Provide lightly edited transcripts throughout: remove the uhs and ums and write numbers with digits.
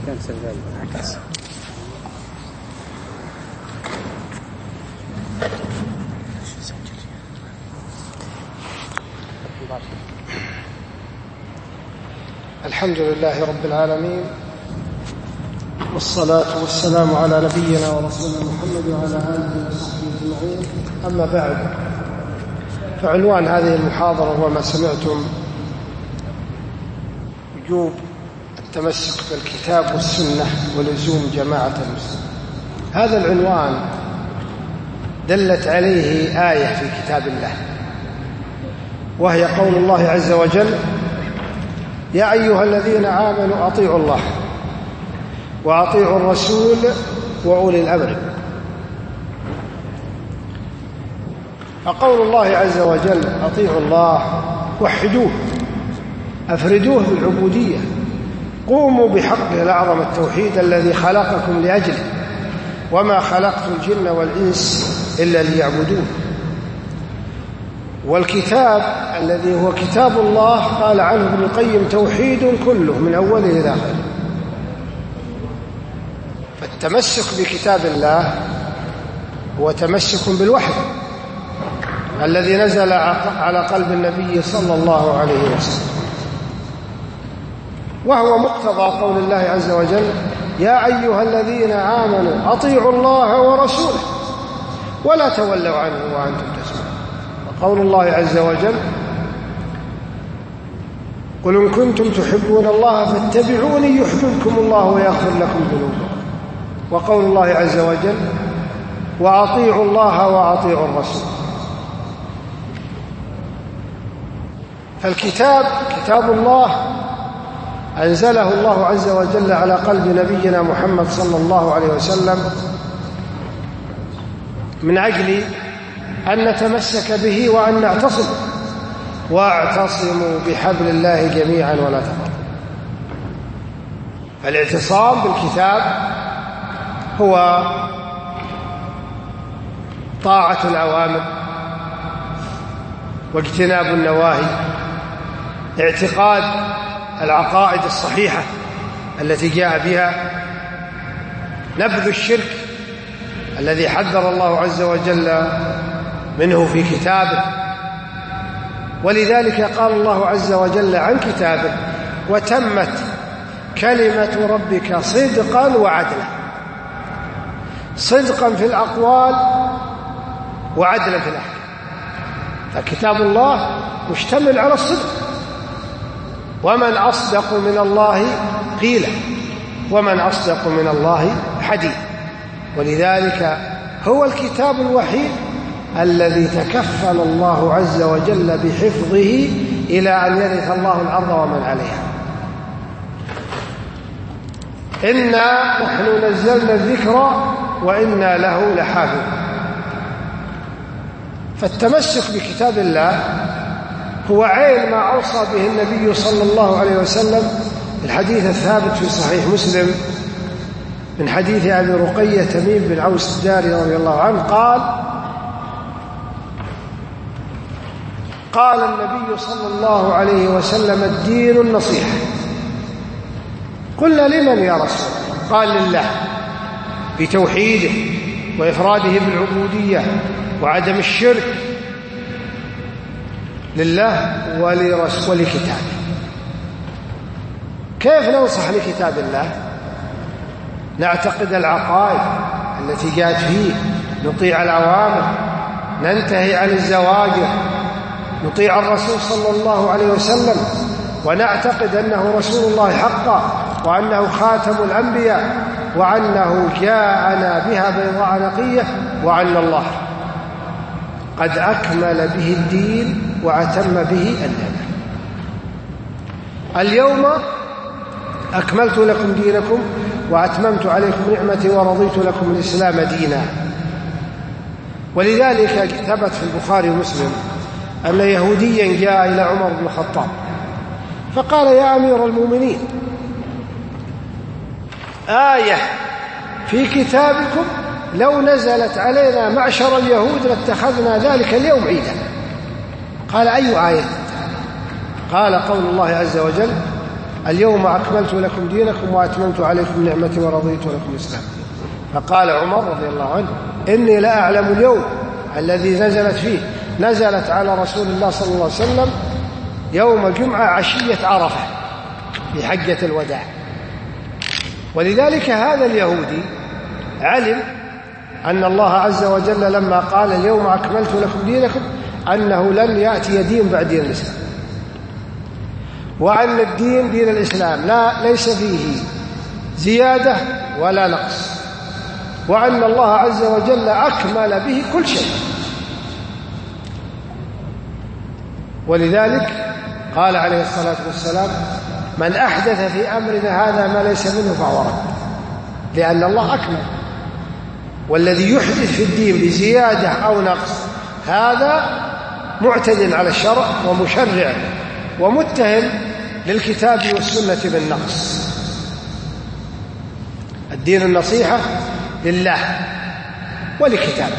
الحمد لله رب العالمين، والصلاة والسلام على نبينا ورسولنا محمد وعلى آله وصحبه أجمعين. أما بعد، فعنوان هذه المحاضرة وما سمعتم وجوب التمسك بالكتاب والسنة ولزوم جماعة المسلمين. هذا العنوان دلت عليه آية في كتاب الله، وهي قول الله عز وجل: يا أيها الذين آمنوا أطيعوا الله وأطيعوا الرسول وأولي الأمر. فقول الله عز وجل: أطيعوا الله، وحدوه، أفردوه بالعبودية، قوموا بحقه الأعظم التوحيد الذي خلقكم لأجله، وما خلقت الجن والإنس إلا ليعبدون. والكتاب الذي هو كتاب الله قال عنه ابن القيم: توحيد كله من أوله إلى آخره. فالتمسك بكتاب الله هو تمسك بالوحي الذي نزل على قلب النبي صلى الله عليه وسلم، وهو مقتضى قول الله عز وجل: يا أيها الذين آمنوا أطيعوا الله ورسوله ولا تولوا عنه وأنتم تسمعون. وقول الله عز وجل: قل إن كنتم تحبون الله فاتبعوني يحببكم الله ويغفر لكم ذنوبكم. وقول الله عز وجل: وأطيعوا الله وأطيعوا الرسول. فالكتاب كتاب الله أنزله الله عز وجل على قلب نبينا محمد صلى الله عليه وسلم من أجل أن نتمسك به وأن نعتصم، واعتصموا بحبل الله جميعا ولا تفرقوا. فالاعتصام بالكتاب هو طاعة الأوامر واجتناب النواهي، اعتقاد العقائد الصحيحة التي جاء بها، نبذ الشرك الذي حذر الله عز وجل منه في كتابه. ولذلك قال الله عز وجل عن كتابه: وتمت كلمة ربك صدقا وعدلا. صدقا في الأقوال وعدلا في الأحكام. فكتاب الله مشتمل على الصدق، ومن أصدق من الله قيلا، ومن أصدق من الله حديثا. ولذلك هو الكتاب الوحيد الذي تكفل الله عز وجل بحفظه إلى أن يرث الله الأرض ومن عليها. إنا نحن نزلنا الذكر وإنا له لحافظون. فالتمسك بكتاب الله هو عين ما أوصى به النبي صلى الله عليه وسلم. الحديث الثابت في صحيح مسلم من حديث أبي رقية تميم بن عوس الداري رضي الله عنه قال النبي صلى الله عليه وسلم: الدين النصيحة. قلنا: لمن يا رسول الله؟ قال: لله بتوحيده وإفراده بالعبودية وعدم الشرك، لله ولكتابه. كيف ننصح لكتاب الله؟ نعتقد العقائد التي جاءت فيه، نطيع الأوامر، ننتهي عن الزواجر، نطيع الرسول صلى الله عليه وسلم، ونعتقد أنه رسول الله حقا، وأنه خاتم الأنبياء، وأنه جاءنا بها بيضاء نقية، وأن الله قد أكمل به الدين وأتم به النعمة. اليوم أكملت لكم دينكم وأتممت عليكم نعمتي ورضيت لكم الإسلام دينا. ولذلك ثبت في البخاري ومسلم أن يهوديا جاء إلى عمر بن الخطاب فقال: يا أمير المؤمنين، آية في كتابكم لو نزلت علينا معشر اليهود لاتخذنا ذلك اليوم عيدا. قال: أي آية؟ قال: قول الله عز وجل: اليوم أكملت لكم دينكم وأتممت عليكم نعمتي ورضيت لكم الإسلام. فقال عمر رضي الله عنه: إني لا أعلم اليوم الذي نزلت فيه، نزلت على رسول الله صلى الله عليه وسلم يوم الجمعة عشية عرفة في حجة الوداع. ولذلك هذا اليهودي علم أن الله عز وجل لما قال اليوم أكملت لكم دينكم أنه لن يأتي دين بعد دين الإسلام، وأن الدين دين الإسلام ليس فيه زيادة ولا نقص، وأن الله عز وجل أكمل به كل شيء. ولذلك قال عليه الصلاة والسلام: من أحدث في أمرنا هذا ما ليس منه فهو رد، لأن الله أكمل. والذي يحدث في الدين بزيادة أو نقص هذا معتد على الشرع ومشرع ومتهم للكتاب والسنة بالنقص. الدين النصيحة لله ولكتابه.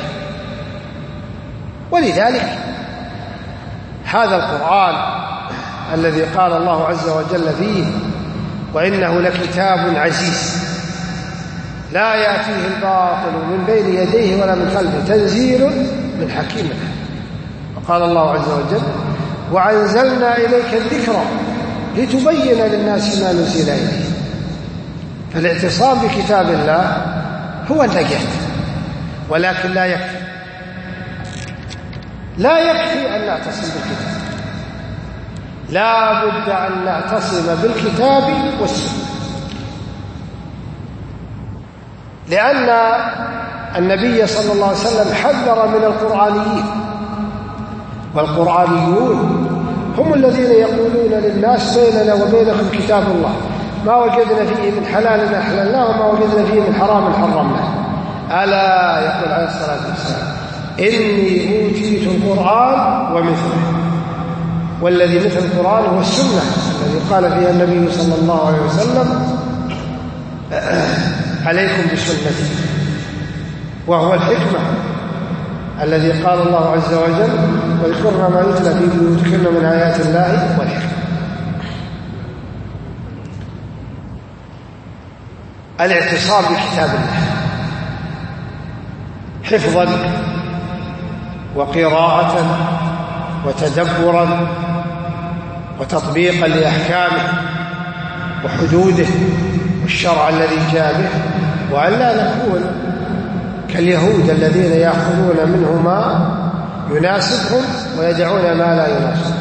ولذلك هذا القرآن الذي قال الله عز وجل فيه: وإنه لكتاب عزيز لا يأتيه الباطل من بين يديه ولا من خلفه تنزيل من حكيم حميد. وقال الله عز وجل: وأنزلنا إليك الذكر لتبين للناس ما نزل إليهم. فالاعتصام بكتاب الله هو النجاة، ولكن لا يكفي أن نعتصم بالكتاب، لا بد أن نعتصم بالكتاب والسنة، لأن النبي صلى الله عليه وسلم حذر من القرآنيين، والقرآنيون هم الذين يقولون للناس: بيننا وبينكم كتاب الله، ما وجدنا فيه من حلال أحللناه وما وجدنا فيه من حرام حرمناه. ألا يقول عليه الصلاة والسلام: إني أوتيت القرآن ومثله. والذي مثل القرآن هو السنة الذي قال فيها النبي صلى الله عليه وسلم: عليكم بسنتي، وهو الحكمة الذي قال الله عز وجل: واذكرن ما يتلى في بيوتكن من آيات الله والحكمة. الاعتصام بكتاب الله حفظا وقراءة وتدبرا وتطبيقا لأحكامه وحدوده والشرع الذي جاء به، وألا نكون كاليهود الذين يأخذون منه ما يناسبهم ويدعون ما لا يناسبهم.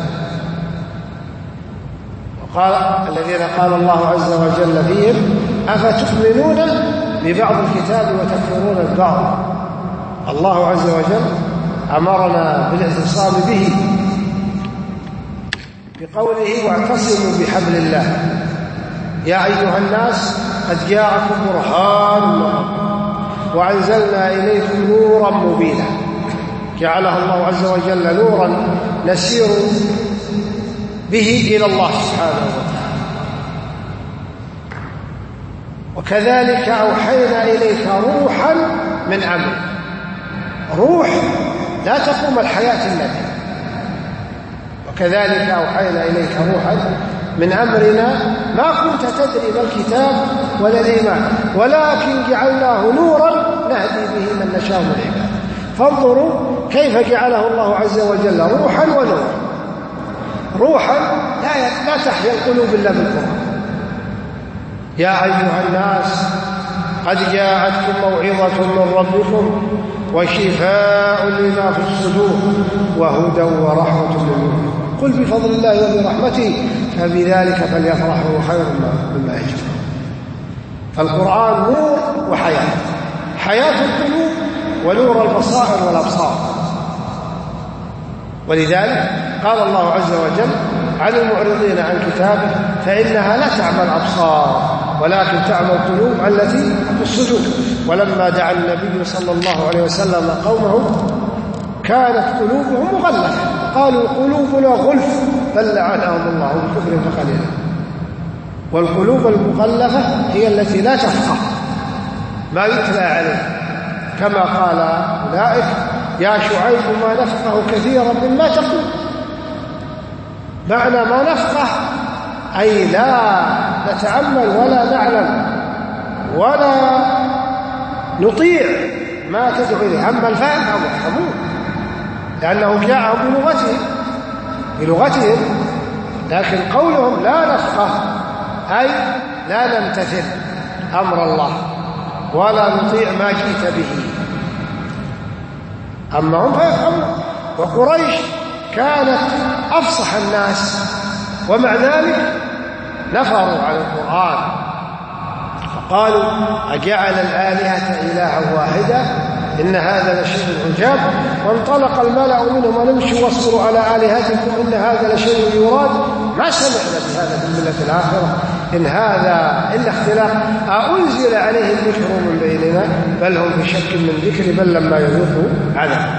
وقال الذين قال الله عز وجل فيهم: أفتؤمنون ببعض الكتاب وتكفرون ببعض. الله عز وجل أمرنا بالاعتصام به بقوله: واعتصموا بحبل الله يا أيها الناس قد جاءكم برهان من ربكم وأنزلنا إليكم نورا مبينا. جعلها الله عز وجل نورا نسير به إلى الله سبحانه وتعالى. وكذلك أوحينا إليك روحا من أمرنا. روح لا تقوم الحياة إلا به. وكذلك أوحينا إليك روحا من أمرنا ما كنت تدري ما الكتاب ولا الإيمان ولكن جعلناه نورا نهدي به من نشاء من عباده. فانظروا كيف جعله الله عز وجل روحا ونورا. روحا لا تحيا القلوب إلا بالقرآن. يا أيها الناس قد جاءتكم موعظة من ربكم وشفاء لما في الصدور وهدى ورحمة للمؤمنين. قل بفضل الله وبرحمته فبذلك فليفرحوا خير مما يجمعون. فالقرآن نور وحياة، حياة القلوب ونور البصائر والأبصار. ولذلك قال الله عز وجل عن المعرضين عن كتابه: فإنها لا تعمى الأبصار ولكن تعمى القلوب التي في الصدور. ولما دعا النبي صلى الله عليه وسلم قومه كانت قلوبهم مغلفة، قالوا قلوبنا غلف بل لعنهم الله بكفرهم فقليلا. والقلوب المغلفة هي التي لا تفقه ما يتلى عليه، كما قال أولئك: يا شعيب ما نفقه كثيرا مما تقول. معنى ما نفقه أي لا نتأمل ولا نعلم ولا نطيع ما تدعو إليه. أما الفهم هم يفهمون لأنه جاءهم بلغتهم، لكن قولهم لا نفقه أي لا نمتثل أمر الله ولا نطيع ما جئت به. أما هم فيفهمون. وقريش كانت أفصح الناس ومع ذلك نفروا عن القرآن فقالوا أجعل الآلهة إلها واحدة إن هذا لشيء عجاب. وانطلق الملأ منهم أن امشوا واصبروا على آلهتكم إن هذا لشيء يراد ما سمعنا بهذا في الملة الآخرة إن هذا إلا اختلاف أنزل عليه الذكر من بيننا بل هم في شك من ذكري بل لما يذوقوا عذاب.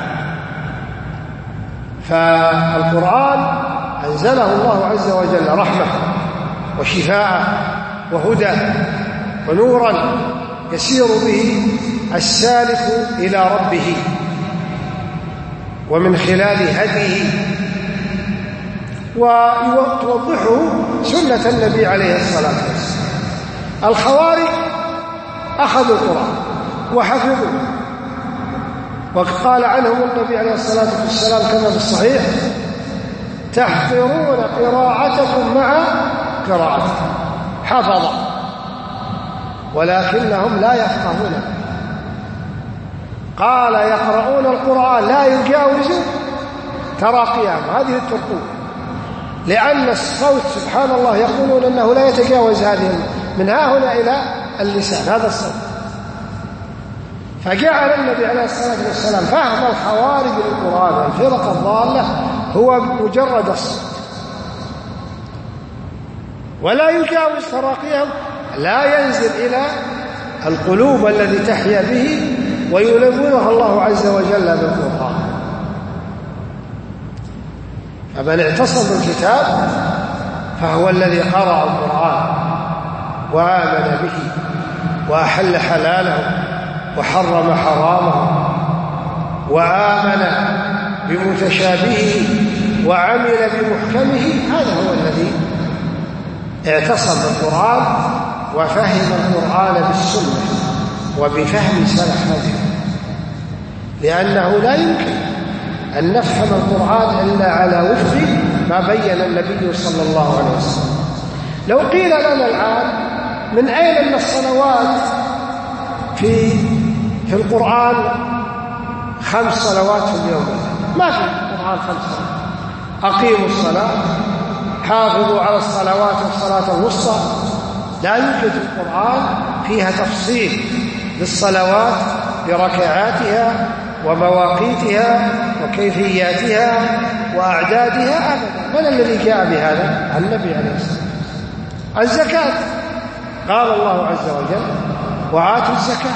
فالقرآن أنزله الله عز وجل رحمة وشفاء وهدى ونورا يسير به السالك إلى ربه ومن خلال هديه، وتوضحه سنة النبي عليه الصلاة والسلام. الخوارج أخذوا القرآن وحفظوا، وقال عنهم النبي عليه الصلاة والسلام كما في الصحيح تحقرون قراءتكم مع قراءتكم، حفظ ولكنهم لا يفقهون. قال يقرؤون القرآن لا يجاوز تراقيهم، هذه الترقوة، لأن الصوت سبحان الله يقولون أنه لا يتجاوز هذه من ها هنا إلى اللسان هذا الصوت. فجعل النبي عليه الصلاة والسلام فهم الخوارج للقرآن الفرق الضالة هو مجرد الصوت ولا يجاوز تراقيهم، لا ينزل إلى القلوب الذي تحيا به ويلونها الله عز وجل بالقرآن. فمن اعتصم بالكتاب فهو الذي قرأ القرآن وآمن به وأحل حلاله وحرم حرامه وآمن بمتشابهه وعمل بمحكمه، هذا هو الذي اعتصم بالقرآن وفهم القرآن بالسنة وبفهم سلف هذه، لأنه لا يمكن أن نفهم القرآن إلا على وفق ما بين النبي صلى الله عليه وسلم. لو قيل لنا الآن من أين أن الصلوات في القرآن 5 صلوات في اليوم، ما في القرآن 5 صلوات، أقيموا الصلاة حافظوا على الصلوات والصلاة الوسطى، لا يوجد في القرآن فيها تفصيل للصلوات بركعاتها ومواقيتها وكيفياتها وأعدادها أبدا. من الذي جاء بهذا؟ النبي عليه الصلاة والسلام. الزكاة قال الله عز وجل وآتوا الزكاة،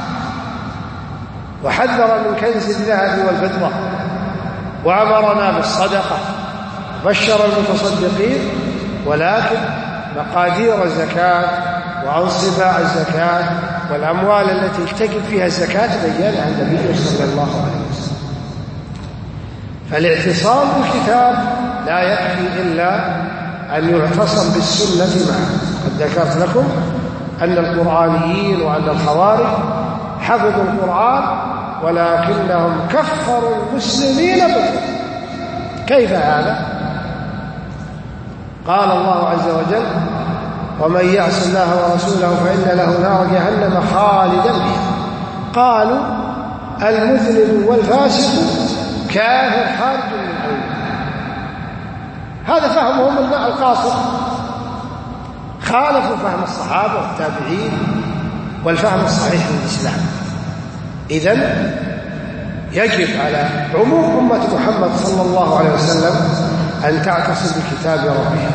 وحذر من كنز الذهب والفضة، وأمرنا بالصدقة، بشر المتصدقين، ولكن مقادير الزكاة وأنصباء الزكاة والأموال التي تجب فيها الزكاة بيّنها النبي صلى الله عليه وسلم. فالاعتصام بالكتاب لا يكفي إلا أن يعتصم بالسنة معه. قد ذكرت لكم أن القرآنيين وأن الخوارج حفظوا القرآن ولكنهم كفروا المسلمين بالقرآن. كيف هذا؟ قال الله عز وجل ومن يعص الله ورسوله فإن له نار جهنم خالدا فيها. قالوا المذنب والفاسق كافر خارج من الأمة. هذا فهمهم القاصر، خالفوا فهم الصحابة والتابعين والفهم الصحيح للإسلام. إذن يجب على عموم أمة محمد صلى الله عليه وسلم أن تعتصم بكتاب ربها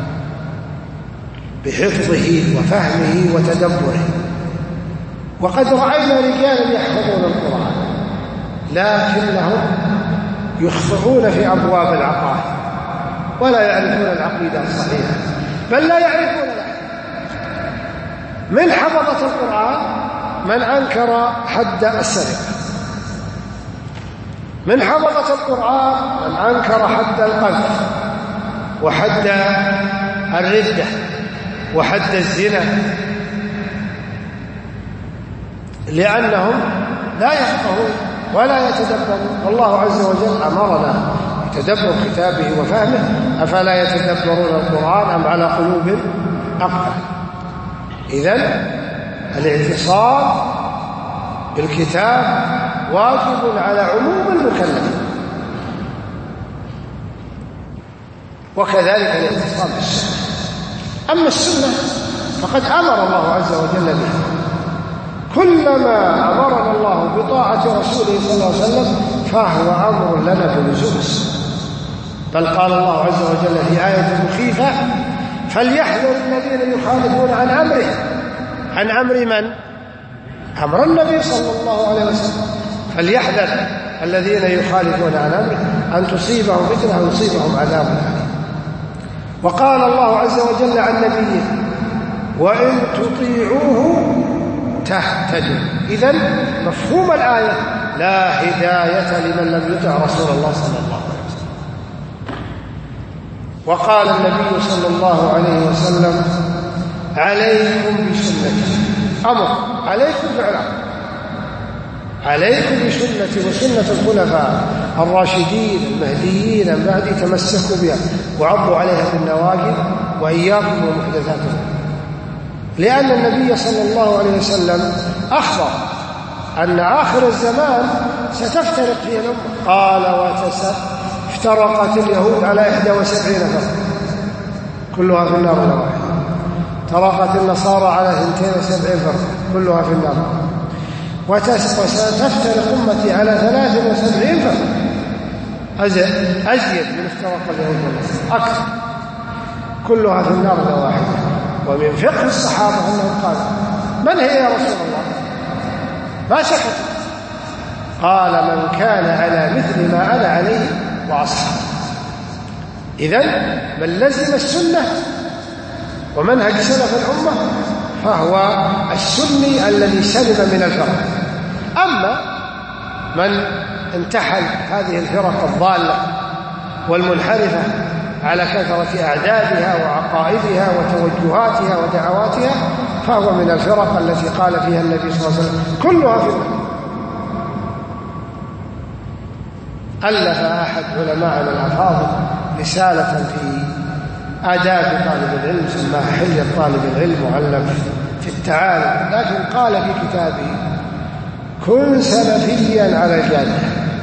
بحفظه وفهمه وتدبره. وقد رأينا رجالا يحفظون القرآن لكنهم يخطئون في أبواب العقائد ولا يعرفون العقيدة الصحيحة، بل لا يعرفون العقيدة. من حفظة القرآن من أنكر حد السرقة، من حفظة القرآن من أنكر حد القذف وحد الردة وحد الزنا، لأنهم لا يفقهون ولا يتدبرون. والله عز وجل أمرنا بتدبر كتابه وفهمه، أفلا يتدبرون القرآن أم على قلوب أقفل. إذن الاعتصام بالكتاب واجب على عموم المكلفين، وكذلك الاعتصام بالسنة. أما السنة فقد أمر الله عز وجل بها، كلما أمرنا الله بطاعة رسوله صلى الله عليه وسلم فهو أمر لنا بلزوم السنة. بل قال الله عز وجل في آية مخيفة: فليحذر الذين يخالفون عن أمره. عن أمر من؟ أمر النبي صلى الله عليه وسلم. فليحذر الذين يخالفون عن أمره أن تصيبهم فتنة أو يصيبهم عذاب أليم. وقال الله عز وجل عن نبيه: وإن تطيعوه تهتدوا. إذن مفهوم الآية: لا هداية لمن لم يطع رسول الله صلى الله عليه وسلم. وقال النبي صلى الله عليه وسلم: عليكم بسنتي. أمر عليكم فعلا، عليكم بسنتي وسنة الخلفاء الراشدين المهديين من بعدي، تمسكوا بها وعضوا عليها بالنواجذ، وإياكم ومحدثات الأمور. لأن النبي صلى الله عليه وسلم أخبر أن آخر الزمان ستفترق فيه الأمة. قال: افترقت اليهود على 71 فرقة كلها في النار إلا واحدة. افترقت النصارى على 72 فرقة كلها في النار. وستفترق أمتي على 73 فرقة، أزيد من افتراق اليهود والنصارى، أكثر، كلها في النار إلا واحدة. ومن فقه الصحابة أنهم قالوا: من هي يا رسول الله؟ ما سكت. قال: من كان على مثل ما أنا عليه وأصحابي. إذن من لزم السنة ومنهج سلف الأمة فهو السني الذي سلم من الفرق. أما من انتحل هذه الفرق الضالة والمنحرفة على كثرة أعدادها وعقائدها وتوجهاتها ودعواتها فهو من الفرق التي قال فيها النبي صلى الله عليه وسلم: كلها في النار. ألف أحد علماءنا الأفاضل رسالة في آداب طالب العلم سماها حلية طالب العلم، معلم في التعالم، لكن قال في كتابه: كن سلفيا على الجادة.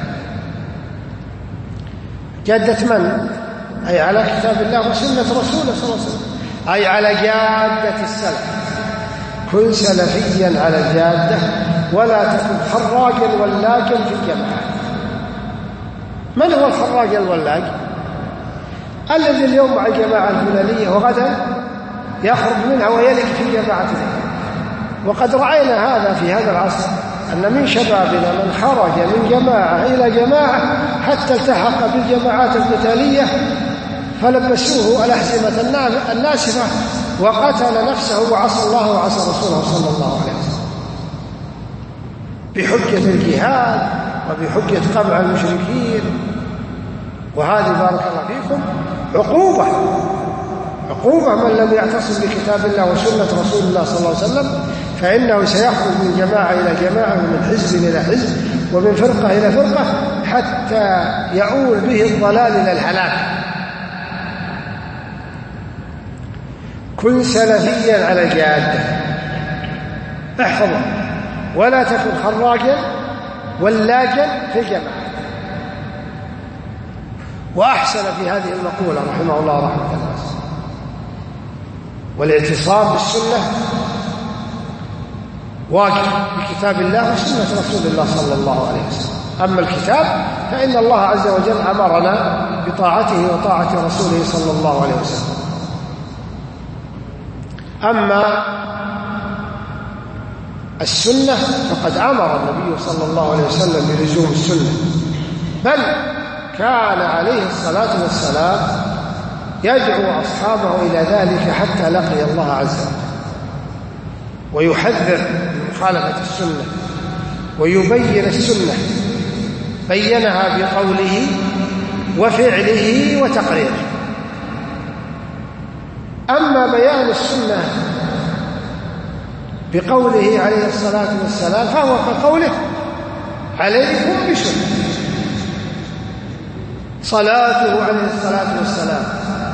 جادة من؟ أي على كتاب الله وسنة رسوله صلى الله عليه وسلم، أي على جادة السلف. كن سلفيا على الجادة ولا تكن خراجا ولاجا في الجماعة. من هو الخراج الولاج؟ الذي اليوم مع الجماعة الفلانية وغدا يخرج منها ويلك في جماعة ذلك. وقد رأينا هذا في هذا العصر، أن من شبابنا من خرج من جماعة إلى جماعة حتى التحق بالجماعات القتالية فلبسوه الأحزمة الناسفة وقتل نفسه وعصى الله وعصى رسوله صلى الله عليه وسلم بحجة الجهاد وبحجة قمع المشركين. وهذه بارك الله فيكم عقوبة من لم يعتصم بكتاب الله وسنة رسول الله صلى الله عليه وسلم، فإنه سيخرج من جماعة إلى جماعة ومن حزب إلى حزب ومن فرقة إلى فرقة حتى يعول به الضلال إلى الهلاك. كن سلفيا على الجادة، احفظه، ولا تكن خراجا ولاجا في الجماعة. وأحسن في هذه المقولة رحمه الله رحمة الله. والاعتصام بالسنة واجب بكتاب الله وسنة رسول الله صلى الله عليه وسلم. أما الكتاب فإن الله عز وجل أمرنا بطاعته وطاعة رسوله صلى الله عليه وسلم. أما السنة فقد أمر النبي صلى الله عليه وسلم بلزوم السنة، بل كان عليه الصلاة والسلام يدعو أصحابه إلى ذلك حتى لقي الله عز وجل، ويحذر من مخالفة السنة ويبين السنة، بينها بقوله وفعله وتقريره. أما بيان السنة بقوله عليه الصلاة والسلام فهو كقوله عليكم بسنة. صلاته عليه الصلاة والسلام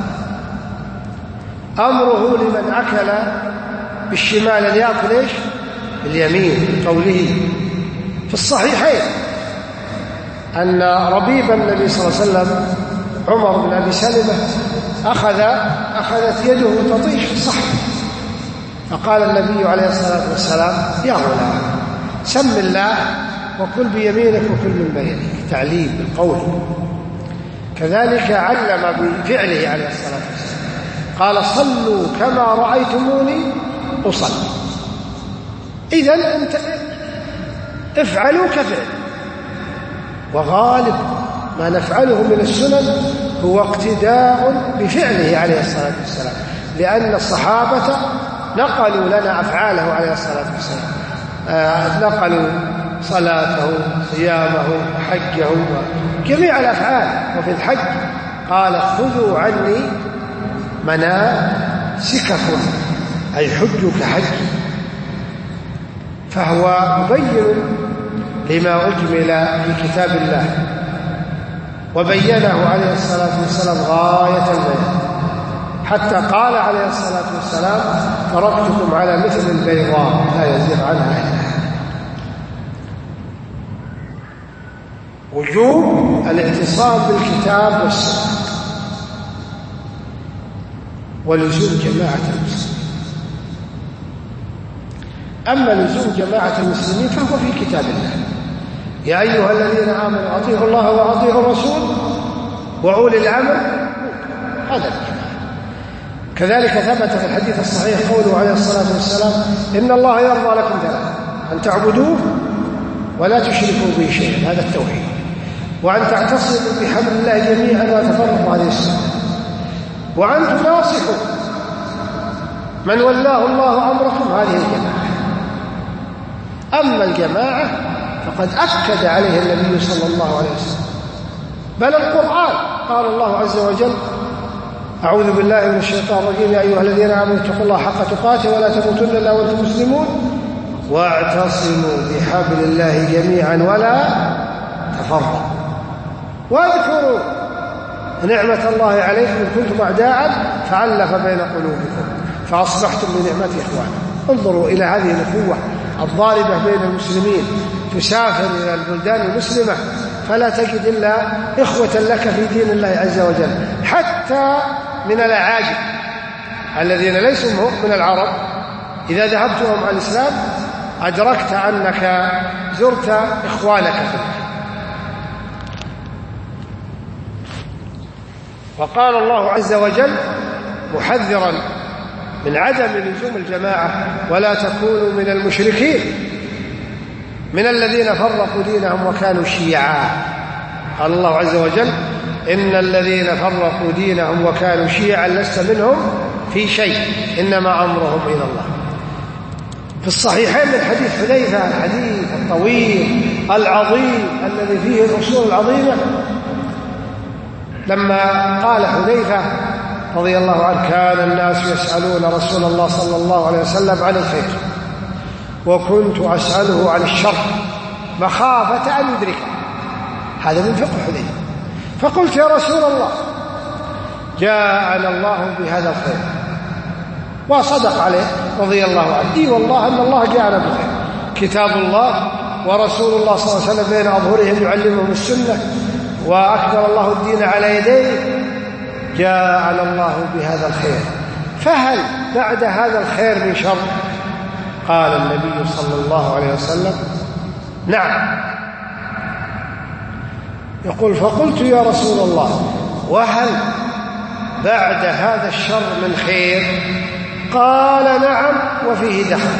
أمره لمن أكل بالشمال أن يأكل إيش؟ باليمين، قوله في الصحيحين أن ربيب النبي صلى الله عليه وسلم عمر بن أبي سلمة أخذت يده تطيش في الصحن، فقال النبي عليه الصلاة والسلام يا غلام سم الله وكل بيمينك وكل من بينك، تعليم بالقول. كذلك علم بفعله عليه الصلاة والسلام، قال صلوا كما رأيتموني أصلي. إذن أنت افعلوا كفعل، وغالب ما نفعله من السنن هو اقتداء بفعله عليه الصلاة والسلام، لأن الصحابة نقلوا لنا أفعاله عليه الصلاة والسلام، نقلوا صلاته، صيامه، حجه، جميع الأفعال. وفي الحج قال خذوا عني مناسككم، أي حجوا كحج، فهو مبين لما أجمل في كتاب الله، وبينه عليه الصلاة والسلام غاية البيان، حتى قال عليه الصلاة والسلام تركتكم على مثل البيضاء لا يزيغ عنها إلا. وجوب الاعتصام بالكتاب والسنة ولزوم جماعة المسلمين. أما لزوم جماعة المسلمين فهو في كتاب الله، يا أيها الذين آمنوا أطيعوا الله وأطيعوا الرسول وأولي الأمر، هذا الكلام. كذلك ثبت في الحديث الصحيح قوله عليه الصلاة والسلام إن الله يرضى لكم ثلاث: أن تعبدوه ولا تشركوا به شيئا، هذا التوحيد، وأن تعتصموا بحبل الله جميعا ولا تفرقوا عليه السنة، وأن تناصحوا من ولاه الله أمركم، هذه الجماعة. أما الجماعة فقد أكد عليه النبي صلى الله عليه وسلم، بل القرآن قال الله عز وجل أعوذ بالله من الشيطان الرجيم يا أيها الذين آمنوا اتقوا الله حق تقاته ولا تموتن إلا وأنتم مسلمون واعتصموا بحبل الله جميعا ولا تفرقوا واذكروا نعمة الله عليكم إن كنتم أعداء فألف بين قلوبكم فأصبحتم بنعمته إخوانا. انظروا إلى هذه الأخوة الضاربة بين المسلمين، تسافر إلى البلدان المسلمة فلا تجد إلا إخوة لك في دين الله عز وجل، حتى من الأعاجم الذين ليسوا من العرب إذا ذهبتهم على الإسلام أدركت أنك زرت إخوانك فيه. وقال الله عز وجل محذرا من عدم لزوم الجماعة ولا تكونوا من المشركين من الذين فرقوا دينهم وكانوا شيعا. قال الله عز وجل إن الذين فرقوا دينهم وكانوا شيعا لست منهم في شيء إنما أمرهم إلى الله. في الصحيحين من حديث حذيفة الحديث الطويل العظيم الذي فيه الأصول العظيمة، لما قال حذيفة رضي الله عنه كان الناس يسألون رسول الله صلى الله عليه وسلم عن الخير وكنت أسأله عن الشر مخافة أن يدركه. هذا من فقه حذيفة. فقلت يا رسول الله جاءنا الله بهذا الخير، وصدق عليه رضي الله عنه، إي والله أن الله جاءنا بخير، كتاب الله ورسول الله صلى الله عليه وسلم بين أظهرهم يعلمهم السنة وأكبر الله الدين على يديه، جاءنا الله بهذا الخير، فهل بعد هذا الخير من شر؟ قال النبي صلى الله عليه وسلم نعم. يقول فقلت يا رسول الله وهل بعد هذا الشر من خير؟ قال نعم وفيه دخل.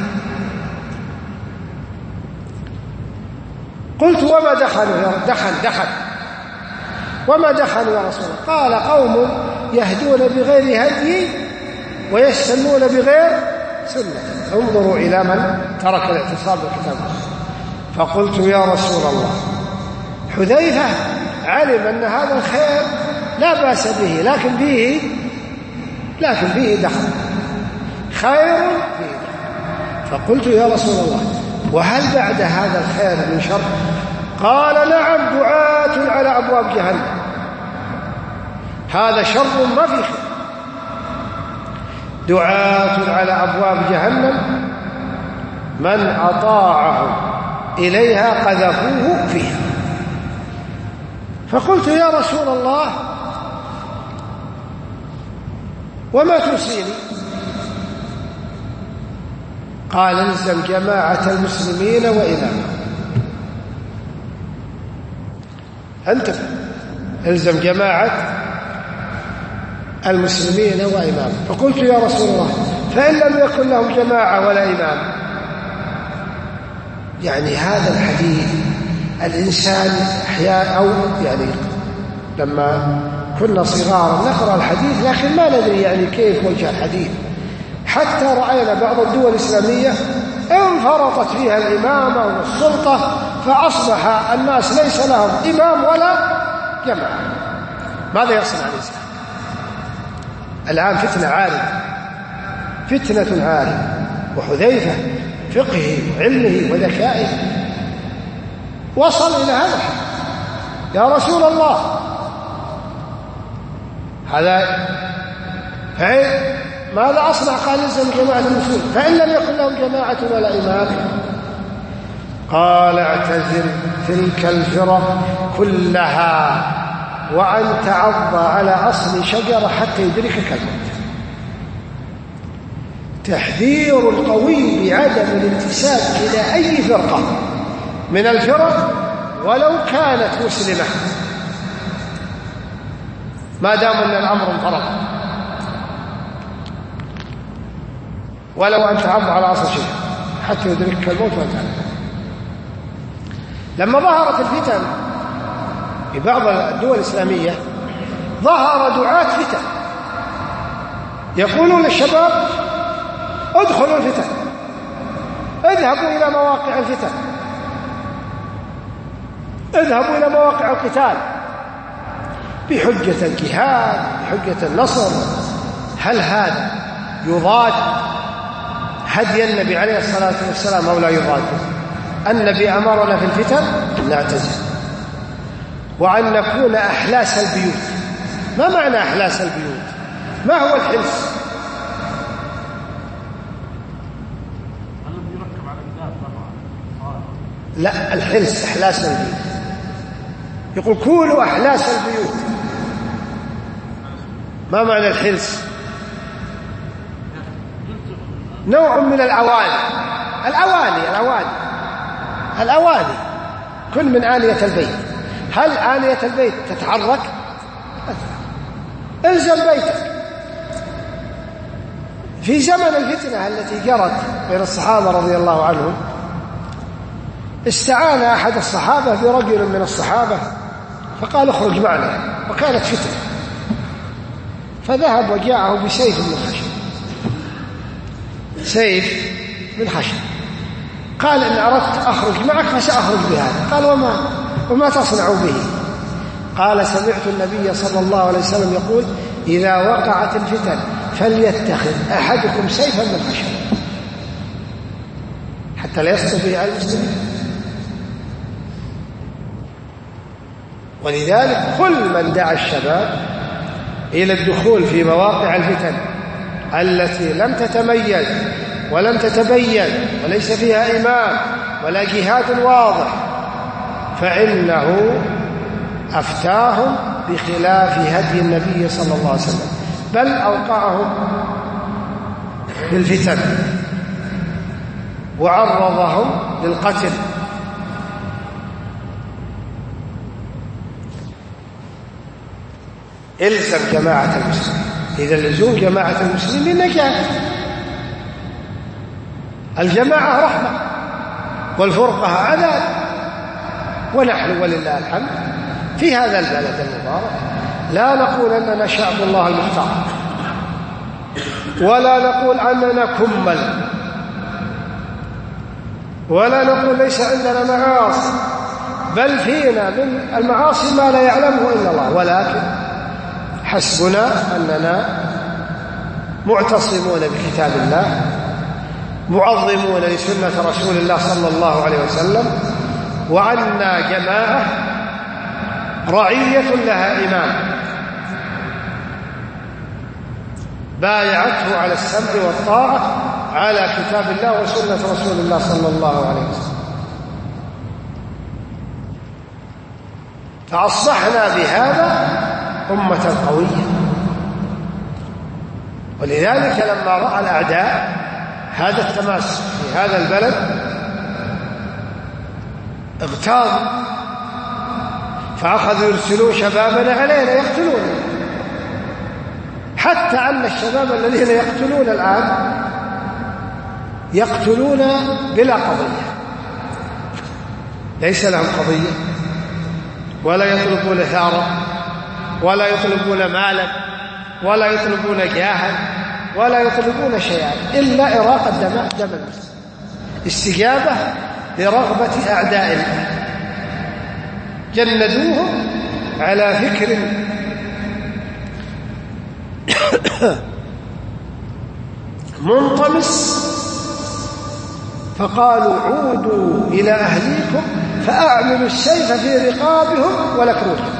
قلت وما دخل وما دخلوا يا رسول الله؟ قال قوم يهدون بغير هدي ويستنون بغير سنة. انظروا إلى من ترك الاعتصام بالكتاب. فقلت يا رسول الله حذيفة علم أن هذا الخير لا بأس به، لكن فيه لكن فيه دخل، خير فيه دخل. فقلت يا رسول الله وهل بعد هذا الخير من شر؟ قال نعم، دعاة على أبواب جهنم، هذا شر ما فيه خير. دعاة على أبواب جهنم من أطاعهم إليها قذفوه فيها. فقلت يا رسول الله وما توصيني؟ قال الزم جماعة المسلمين وإمامهم. أنت الزم جماعة المسلمين وإمامهم. فقلت يا رسول الله فإن لم يكن لهم جماعة ولا إمام؟ يعني هذا الحديث الإنسان أحيانا أو يعني لما كنا صغارا نقرأ الحديث لكن ما ندري يعني كيف وجه الحديث، حتى رأينا بعض الدول الإسلامية انفرطت فيها الإمامة والسلطة فأصبح الناس ليس لهم إمام ولا جماعة. ماذا يصنع الإنسان؟ الآن فتنة عارضة، فتنة عارضة، وحذيفة فقهه وعلمه وذكائه وصل إلى هذا الحد. يا رسول الله هذا ماذا أصنع؟ قال الزم جماعة المسلمين. فإن لم يكن لهم جماعة ولا إمام؟ قال اعتزل تلك الفرق كلها وأن تعض على أصل شجرة حتى يدركك الموت. تحذير القوي بعدم الانتساب إلى أي فرقة من الفرق ولو كانت مسلمة ما دام أن الأمر انفرض، ولو أن تعض على أصل شيء حتى يدركك الموت وانتهى. لما ظهرت الفتن في بعض الدول الإسلامية ظهر دعاة فتن يقولون للشباب ادخلوا الفتن، اذهبوا إلى مواقع الفتن، اذهبوا إلى مواقع القتال بحجة الجهاد بحجة النصر. هل هذا يضاد هدي النبي عليه الصلاة والسلام أو لا يضاد؟ النبي أمرنا في الفتن أن نعتزل وأن نكون أحلاس البيوت. ما معنى أحلاس البيوت؟ ما هو الحلس؟ لا، الحلس أحلاس البيوت. يقول كونوا أحلاس البيوت. ما معنى الحلس؟ نوع من الأواني. الأواني كن من آنية البيت. هل آنية البيت تتحرك؟ الزم بيتك. في زمن الفتنة التي جرت بين الصحابة رضي الله عنهم استعان أحد الصحابة برجل من الصحابة فقال اخرج معنا، وكانت فتنة، فذهب وجاءه بسيف من خشب، سيف من خشب. قال إن أردت أخرج معك فسأخرج بهذا. قال وما تصنع به؟ قال سمعت النبي صلى الله عليه وسلم يقول إذا وقعت الفتن فليتخذ أحدكم سيفا من خشب حتى لا يسقط به المسلمين. ولذلك كل من دعا الشباب إلى الدخول في مواقع الفتن التي لم تتميز ولم تتبين وليس فيها إمام ولا جهاد واضح فإنه أفتاهم بخلاف هدي النبي صلى الله عليه وسلم، بل أوقعهم بالفتن وعرضهم للقتل. إلزم جماعة المسلمين. إذا لزوم جماعة المسلمين نجاة. الجماعة رحمة والفرقة عذاب. ونحن ولله الحمد في هذا البلد المبارك لا نقول أننا شعب الله المختار ولا نقول أننا كمل ولا نقول ليس عندنا معاصي، بل فينا من المعاصي ما لا يعلمه إلا الله، ولكن حسبنا أننا معتصمون بكتاب الله، معظمون لسنة رسول الله صلى الله عليه وسلم، وعنا جماعة رعية لها إمام بايعته على السمع والطاعة على كتاب الله وسنة رسول الله صلى الله عليه وسلم. فأصبحنا بهذا أمة قوية. ولذلك لما رأى الأعداء هذا التماسك في هذا البلد اغتاظوا، فأخذوا يرسلون شبابنا علينا يقتلون، حتى أن الشباب الذين يقتلون الآن يقتلون بلا قضية، ليس لهم قضية، ولا يطلبون ثارة، ولا يطلبون مالا، ولا يطلبون جاها، ولا يطلبون شيئا إلا إراقة دم المسلم، استجابة لرغبة أعداء الله. جندوهم على فكر منطمس، فقالوا عودوا إلى أهليكم فأعملوا السيف في رقابهم ولكروتهم.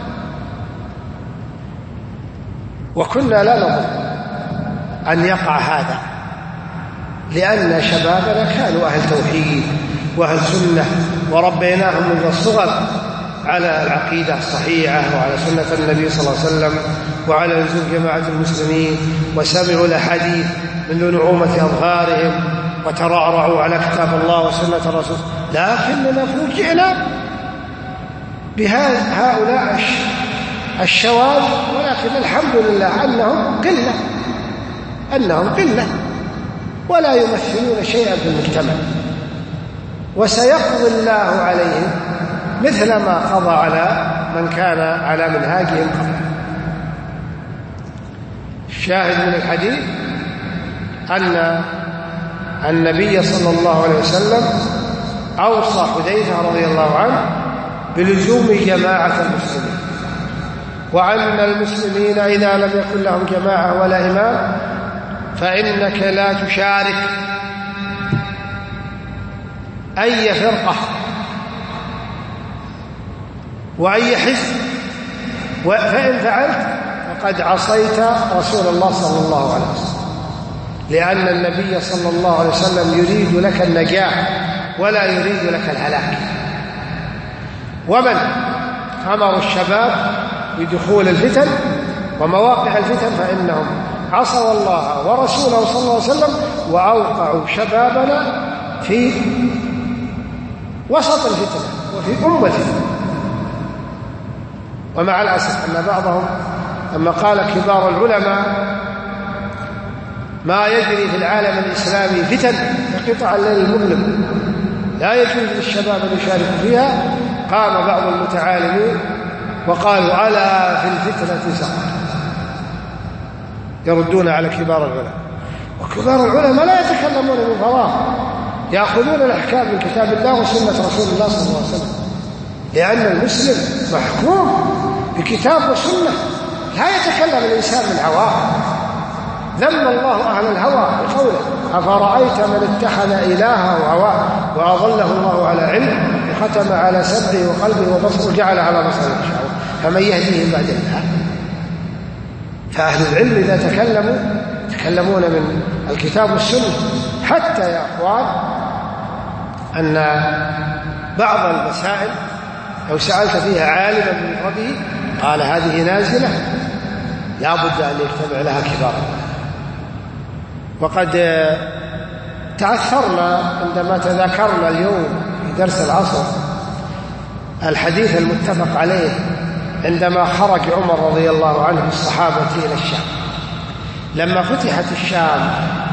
وكنا لا نظن أن يقع هذا، لأن شبابنا كانوا أهل توحيد وأهل سنة، وربيناهم من الصغر على العقيدة الصحيحة وعلى سنة النبي صلى الله عليه وسلم وعلى لزوم جماعة المسلمين، وسمعوا الأحاديث منذ نعومة أظهارهم وترعرعوا على كتاب الله وسنة الرسول. لكننا فوجئنا بهؤلاء الشواذ، ولكن الحمد لله أنهم قلة ولا يمثلون شيئا في المجتمع، وسيقضي الله عليهم مثل ما قضى على من كان على منهاجهم قبل. الشاهد من الحديث أن النبي صلى الله عليه وسلم أوصى حذيفة رضي الله عنه بلزوم جماعة المسلمين، وأن المسلمين إذا لم يكن لهم جماعة ولا إمام فإنك لا تشارك أي فرقة وأي حزب، فإن فعلت فقد عصيت رسول الله صلى الله عليه وسلم، لأن النبي صلى الله عليه وسلم يريد لك النجاح ولا يريد لك الهلاك. ومن أمر الشباب بدخول الفتن ومواقع الفتن فإنهم عصوا الله ورسوله صلى الله عليه وسلم وأوقعوا شبابنا في وسط الفتنة وفي أمته. ومع الأسف أن بعضهم لما قال كبار العلماء ما يجري في العالم الإسلامي فتن كقطع الليل المظلم لا يجوز للشباب أن يشاركوا فيها، قام بعض المتعالمين وقالوا ألا في الفتنة سقط، يردون على كبار العلماء. وكبار العلماء لا يتكلمون من فراغ، يأخذون الأحكام من كتاب الله وسنة رسول الله صلى الله عليه وسلم، لأن المسلم محكوم بكتاب وسنة، لا يتكلم الإنسان من هواه. ذم الله أهل الهوى بقوله أفرأيت من اتخذ إلهه هواه وأضله الله على علم وختم على سمعه وقلبه وبصره وجعل على بصره غشاوة فمن يهديهم بعد الله. فأهل العلم إذا يتكلمون من الكتاب والسنة. حتى يا أخوان أن بعض المسائل لو سألت فيها عالما بمفرده قال هذه نازلة لا بد أن يجتمع لها كبار. وقد تعثرنا عندما تذاكرنا اليوم في درس العصر الحديث المتفق عليه عندما خرج عمر رضي الله عنه بالصحابة إلى الشام. لما فتحت الشام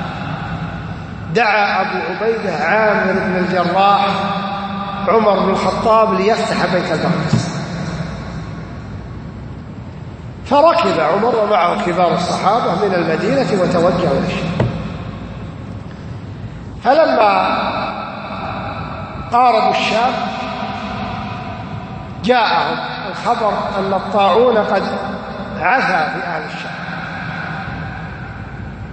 دعا أبو عبيدة عامر بن الجراح عمر بن الخطاب ليفتح بيت المقدس، فركب عمر ومعه كبار الصحابة من المدينة وتوجهوا للشام. فلما قاربوا الشام جاءهم الخبر أن الطاعون قد عثى في أهل الشام،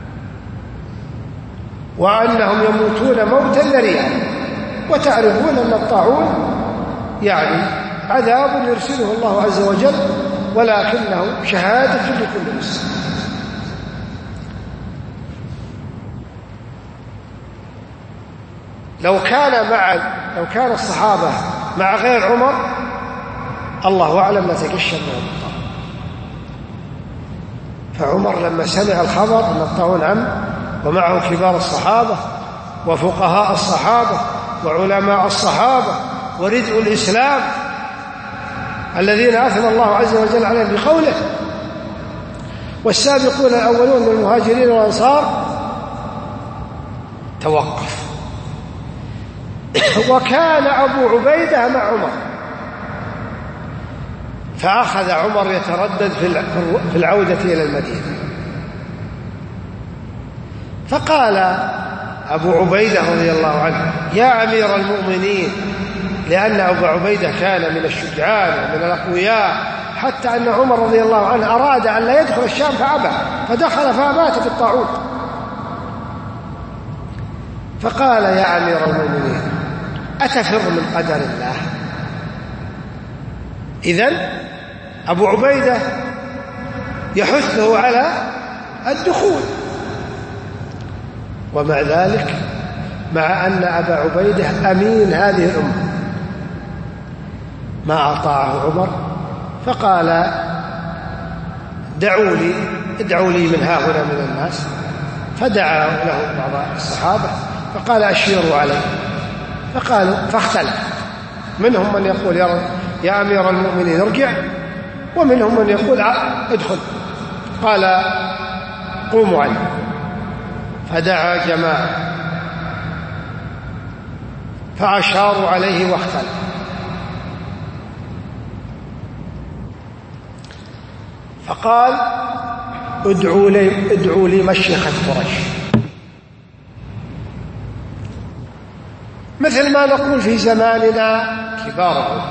وأنهم يموتون موتا ذريعا، وتعرفون أن الطاعون يعني عذاب يرسله الله عز وجل، ولكنه شهادة لكل مسلم. لو كان الصحابة مع غير عمر الله أعلم لا تكشف منهم الطاعون. فعمر لما سمع الخبر أن الطاعون عم، ومعه كبار الصحابة وفقهاء الصحابة وعلماء الصحابة ورزق الإسلام الذين أثنى الله عز وجل عليهم بقوله والسابقون الأولون من المهاجرين والأنصار، توقف. وكان أبو عبيدة مع عمر، فأخذ عمر يتردد في العودة إلى المدينة، فقال أبو عبيدة رضي الله عنه يا أمير المؤمنين، لأن أبو عبيدة كان من الشجعان ومن الأقوياء، حتى أن عمر رضي الله عنه أراد أن لا يدخل الشام فأبى، فدخل فمات في الطاعون. فقال يا أمير المؤمنين أتفر من قدر الله؟ إذن أبو عبيدة يحثه على الدخول، ومع ذلك مع أن أبا عبيدة أمين هذه الأمة ما أطاعه عمر، فقال ادعوا لي من هؤلاء من الناس، فدعا له بعض الصحابة فقال أشيروا عليه، فاختلف، منهم من يقول يا أمير المؤمنين ارجع، ومنهم من يقول ادخل. قال قوموا عليه، فدعا جماعة فأشاروا عليه واختلف، فقال ادعوا لي مشيخة قريش، مثل ما نقول في زماننا كبارهم،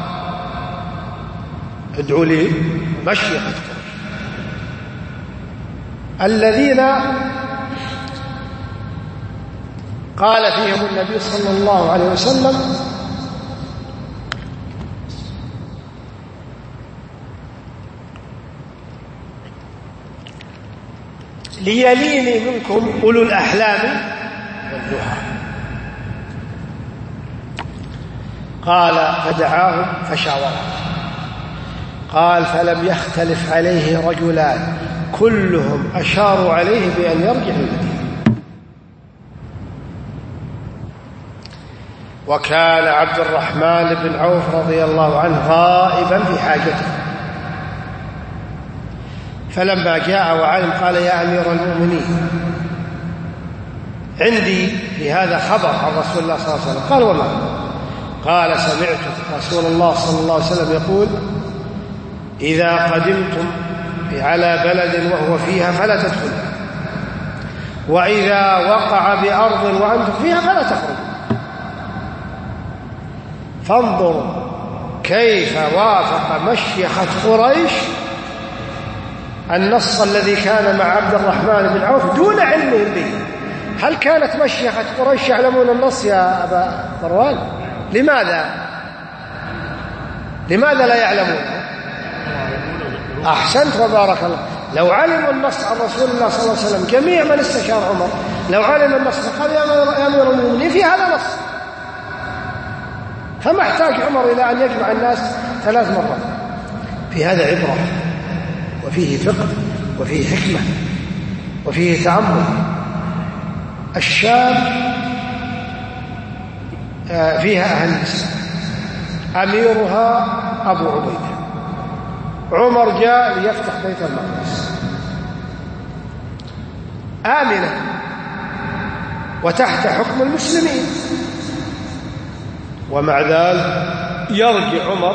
ادعوا لي مشيخة قريش الذين قال فيهم النبي صلى الله عليه وسلم ليليني منكم أولو الأحلام والنهى. قال فدعاهم فشاورهم، قال فلم يختلف عليه رجلان كلهم أشاروا عليه بأن يرجع المدينة. وكان عبد الرحمن بن عوف رضي الله عنه غائبا في حاجته، فلما جاء وعلم قال يا أمير المؤمنين عندي في هذا خبر عن رسول الله صلى الله عليه وسلم. قال وما؟ قال سمعت رسول الله صلى الله عليه وسلم يقول إذا قدمتم على بلد وهو فيها فلا تدخلوا، وإذا وقع بأرض وأنتم فيها فلا تخرجوا. فانظروا كيف وافق مشيخة قريش النص الذي كان مع عبد الرحمن بن عوف دون علمهم به. هل كانت مشيخة قريش يعلمون النص يا أبا مروان؟ لماذا لا يعلمون؟ أحسنت وبارك الله. لو علموا النص عن رسول الله صلى الله عليه وسلم جميع من استشار عمر لو علم النص فقال يا أمير المؤمنين في هذا نص، فما احتاج عمر إلى أن يجمع الناس 3 مرات. في هذا عبرة، وفيه فقه، وفيه حكمة، وفيه تأمل. الشام فيها أهل الإسلام، أميرها أبو عبيدة. عمر جاء ليفتح بيت المقدس، آمنة وتحت حكم المسلمين، ومع ذلك يرجع عمر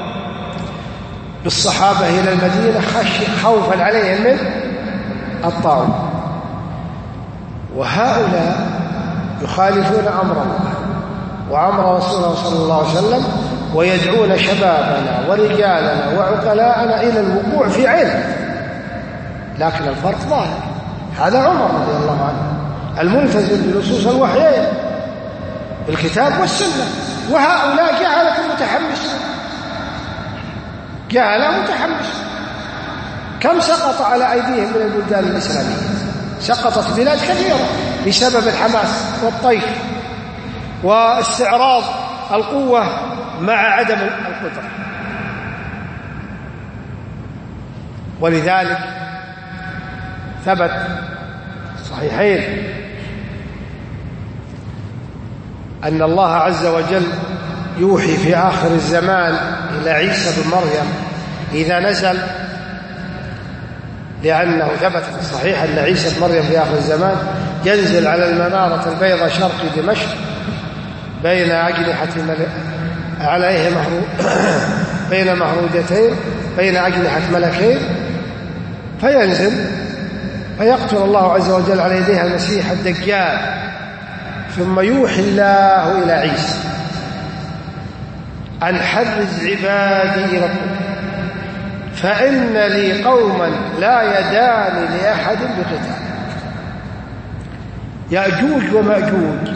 بالصحابة إلى المدينة خوفا عليهم من الطاعون. وهؤلاء يخالفون أمر الله وأمر رسوله صلى الله عليه وسلم، ويدعون شبابنا ورجالنا وعقلاءنا إلى الوقوع في علم، لكن الفرق ظاهر. هذا عمر رضي الله عنه الملتزم بنصوص الوحيين الكتاب والسنة. وهؤلاء جهلة متحمسون، جهلة متحمسون. كم سقط على أيديهم من البلدان الإسلامية؟ سقطت بلاد كثيرة بسبب الحماس والطيش واستعراض القوة مع عدم القدرة. ولذلك ثبت صحيحين أن الله عز وجل يوحي في آخر الزمان إلى عيسى بن مريم إذا نزل، لأنه ثبت في الصحيح أن عيسى بن مريم في آخر الزمان ينزل على المنارة البيضاء شرق دمشق بين أجنحة عليه بين مهرودتين بين أجنحة ملكين، فينزل فيقتل الله عز وجل على يديها المسيح الدجال، ثم يوحي الله إلى عيسى أن حرز عبادي إلى الطريق فإن لي قوما لا يدان لأحد بقتال. يأجوج ومأجوج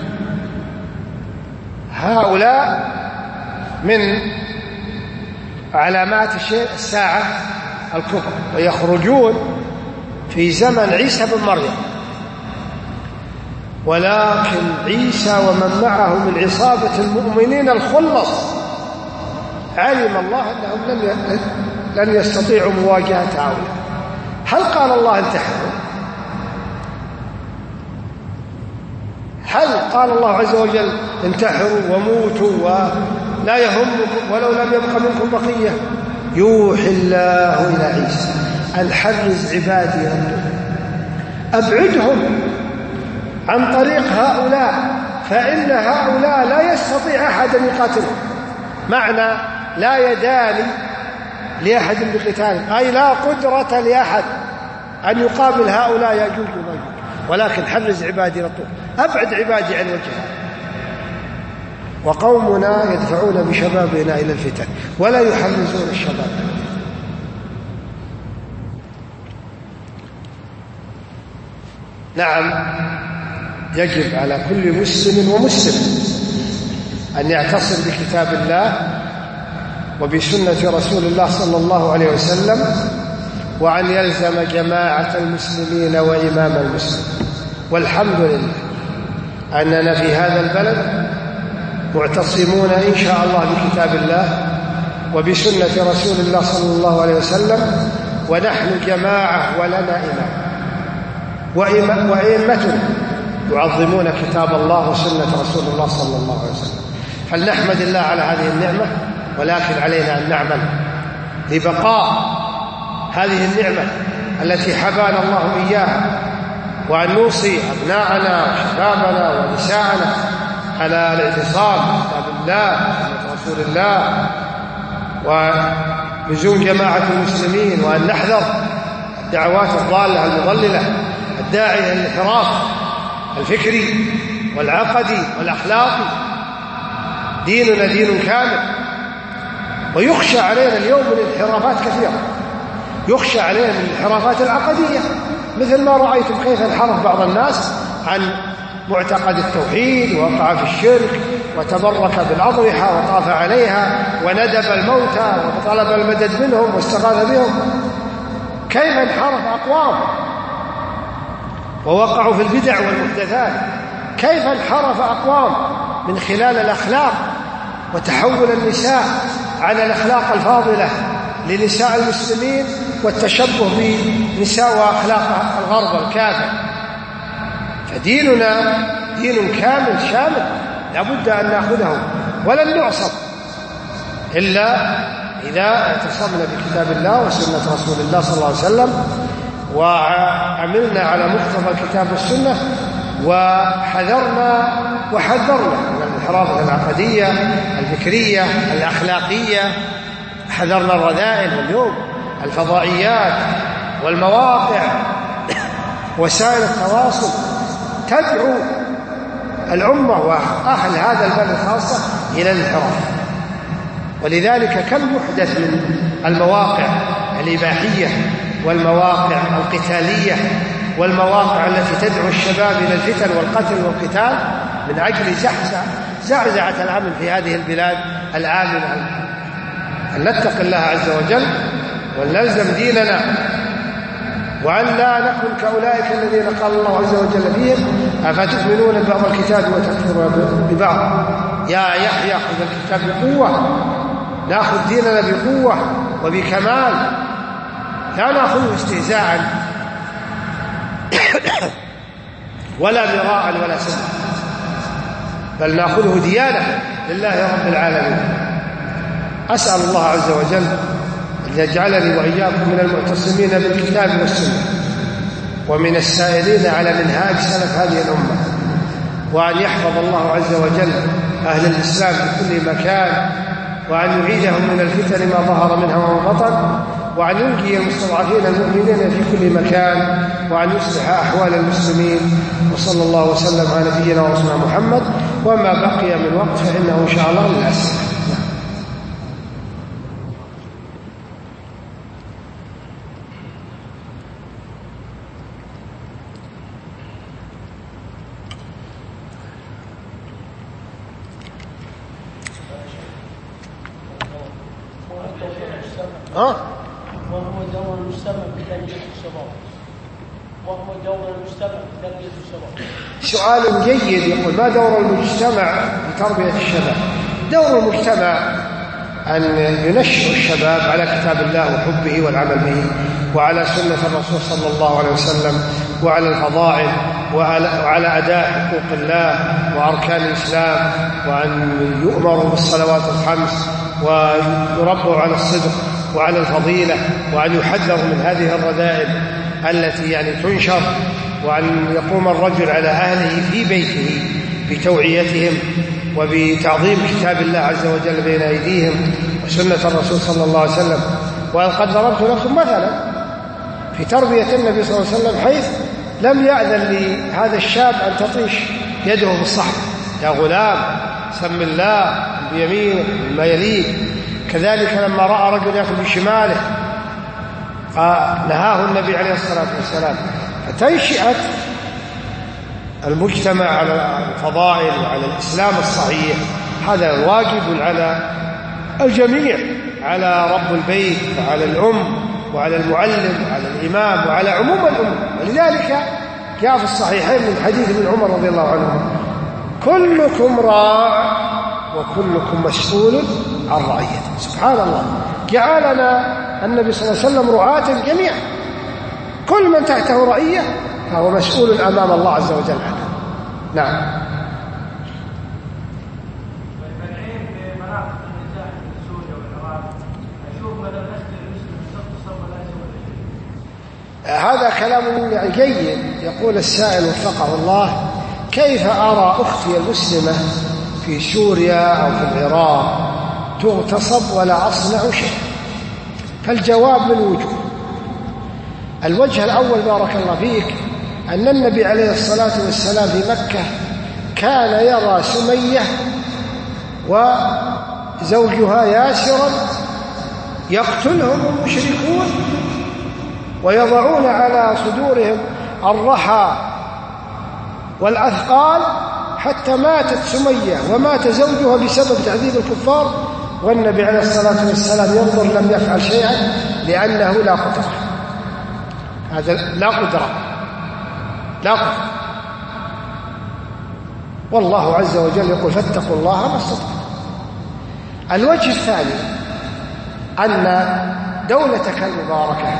هؤلاء من علامات الساعة الكبرى، ويخرجون في زمن عيسى بن مريم. ولكن عيسى ومن معه من عصابة المؤمنين الخلص علم الله أنهم لن يستطيعوا مواجهة هؤلاء. هل قال الله انتحروا؟ هل قال الله عز وجل انتحروا وموتوا ولا يهمكم ولو لم يبق منكم بقية؟ يوحي الله إلى عيسى أن حرز عبادي أبعدهم عن طريق هؤلاء فإن هؤلاء لا يستطيع أحد أن يقاتلهم. معنى لا يدان لأحد بقتال أي لا قدرة لأحد أن يقابل هؤلاء يأجوج ومأجوج، ولكن حرز عبادي للطول، أبعد عبادي عن وجهه. وقومنا يدفعون بشبابنا إلى الفتن ولا يحرزون الشباب. نعم، يجب على كل مسلم ومسلم أن يعتصم بكتاب الله وبسنة رسول الله صلى الله عليه وسلم، وأن يلزم جماعة المسلمين وإمام المسلمين. والحمد لله أننا في هذا البلد معتصمون إن شاء الله بكتاب الله وبسنة رسول الله صلى الله عليه وسلم، ونحن جماعة ولنا إمام وأئمتنا يعظمون كتاب الله وسنة رسول الله صلى الله عليه وسلم. فلنحمد الله على هذه النعمة، ولكن علينا أن نعمل لبقاء هذه النعمة التي حبانا الله إياها، وأن نوصي أبناءنا وشبابنا ونساءنا على الاعتصام بكتاب الله وسنة رسول الله ولزوم جماعة المسلمين، وأن نحذر الدعوات الضالة المضللة الداعية للانحراف الفكري والعقدي والأخلاقي. ديننا دين كامل، ويخشى علينا اليوم من انحرافات كثيرة. يخشى علينا من الانحرافات العقدية، مثل ما رأيتم كيف انحرف بعض الناس عن معتقد التوحيد ووقع في الشرك وتبرك بالأضرحة وطاف عليها وندب الموتى وطلب المدد منهم واستغاث بهم. كيف انحرف أقوام ووقعوا في البدع والمحدثات. كيف انحرف أقوام من خلال الأخلاق وتحول النساء على الأخلاق الفاضلة لنساء المسلمين والتشبه بنساء وأخلاق الغرب الكافر. فديننا دين كامل شامل لابد أن نأخذه، ولن نعصم إلا إذا اعتصمنا بكتاب الله وسنة رسول الله صلى الله عليه وسلم، وعملنا على مقتضى الكتاب والسنة، وحذرنا من الانحرافات العقدية الفكرية الأخلاقية. حذرنا الرذائل واليوم الفضائيات والمواقع وسائل التواصل تدعو الأمة وأهل هذا البلد خاصة إلى الانحراف. ولذلك كم يحدث من المواقع الإباحية والمواقع القتالية والمواقع التي تدعو الشباب إلى الفتن والقتل والقتال من أجل زعزعة الأمن في هذه البلاد الآمنة. أن نتق الله عز وجل ونلزم ديننا، وأن لا نكن كأولئك الذين قال الله عز وجل فيهم أفتؤمنون ببعض الكتاب وتكفرون ببعض. يا يحيى خذ الكتاب بقوة، نأخذ ديننا بقوة وبكمال، لا نأخذه استهزاء ولا مراء ولا سبب، بل نأخذه ديانة لله رب العالمين. أسأل الله عز وجل أن يجعلني وإياكم من المعتصمين بالكتاب والسنة ومن السائرين على منهاج سلف هذه الأمة، وأن يحفظ الله عز وجل أهل الإسلام في كل مكان، وأن يعيدهم من الفتن ما ظهر منها وما بطن، وأن ينجي المستضعفين المؤمنين في كل مكان، وأن يصلح أحوال المسلمين. وصلى الله وسلم على نبينا ورسولنا محمد. وما بقي من وقت فإنه إن شاء الله للأسئلة. وهو دور المجتمع بتنمية الشباب، وهو دور المجتمع بتربية الشباب. سؤال جيد. يقول ما دور المجتمع بتربية الشباب؟ دور المجتمع أن ينشر الشباب على كتاب الله وحبه والعمل به، وعلى سنة الرسول صلى الله عليه وسلم، وعلى الفضائل، وعلى أداء حقوق الله وأركان الإسلام، وأن يؤمروا بالصلوات الخمس، ويربوا على الصدق وعلى الفضيلة، وأن يحذروا من هذه الرذائل التي تنشر، وأن يقوم الرجل على أهله في بيته بتوعيتهم وبتعظيم كتاب الله عز وجل بين أيديهم وسنة الرسول صلى الله عليه وسلم. وقد ضربت لكم مثلا في تربية النبي صلى الله عليه وسلم، حيث لم يأذن لهذا الشاب أن تطيش يده بالصحب، يا غلام سم الله بيمينه ما يليك. كذلك لما رأى رجل يأكل بشماله نهاه النبي عليه الصلاة والسلام. فتنشئت المجتمع على الفضائل وعلى الإسلام الصحيح. هذا واجب على الجميع، على رب البيت وعلى الأم وعلى المعلم وعلى الإمام وعلى عموم الأمة. ولذلك جاء في الصحيحين من حديث ابن عمر رضي الله عنه: كلكم راع وكلكم مسؤول عن رعيته. سبحان الله، جعلنا النبي صلى الله عليه وسلم رعاة جميعا، كل من تحته رعية فهو مسؤول أمام الله عز وجل عنه. نعم. هذا كلام جيد. يقول السائل وفقه الله: كيف أرى أختي المسلمة في سوريا أو في العراق تغتصب ولا أصنع شيء؟ فالجواب من وجوه. الوجه الأول بارك الله فيك أن النبي عليه الصلاة والسلام في مكة كان يرى سمية وزوجها ياسرا يقتلهم المشركون ويضعون على صدورهم الرحى والأثقال، حتى ماتت سمية ومات زوجها بسبب تعذيب الكفار، والنبي عليه الصلاة والسلام ينظر لم يفعل شيئا لأنه لا قدرة. هذا لا قدرة، لا قدرة. والله عز وجل يقول: فاتقوا الله ما استطعتم. الوجه الثاني أن دولتك المباركة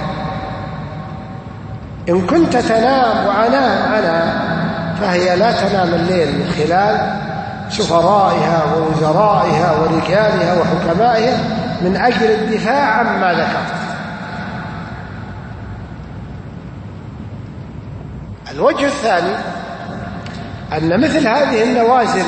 إن كنت تنام وأنام أنا، فهي لا تنام الليل من خلال سفرائها ووزرائها ورجالها وحكمائها من أجل الدفاع عما ذكرت. الوجه الثاني أن مثل هذه النوازل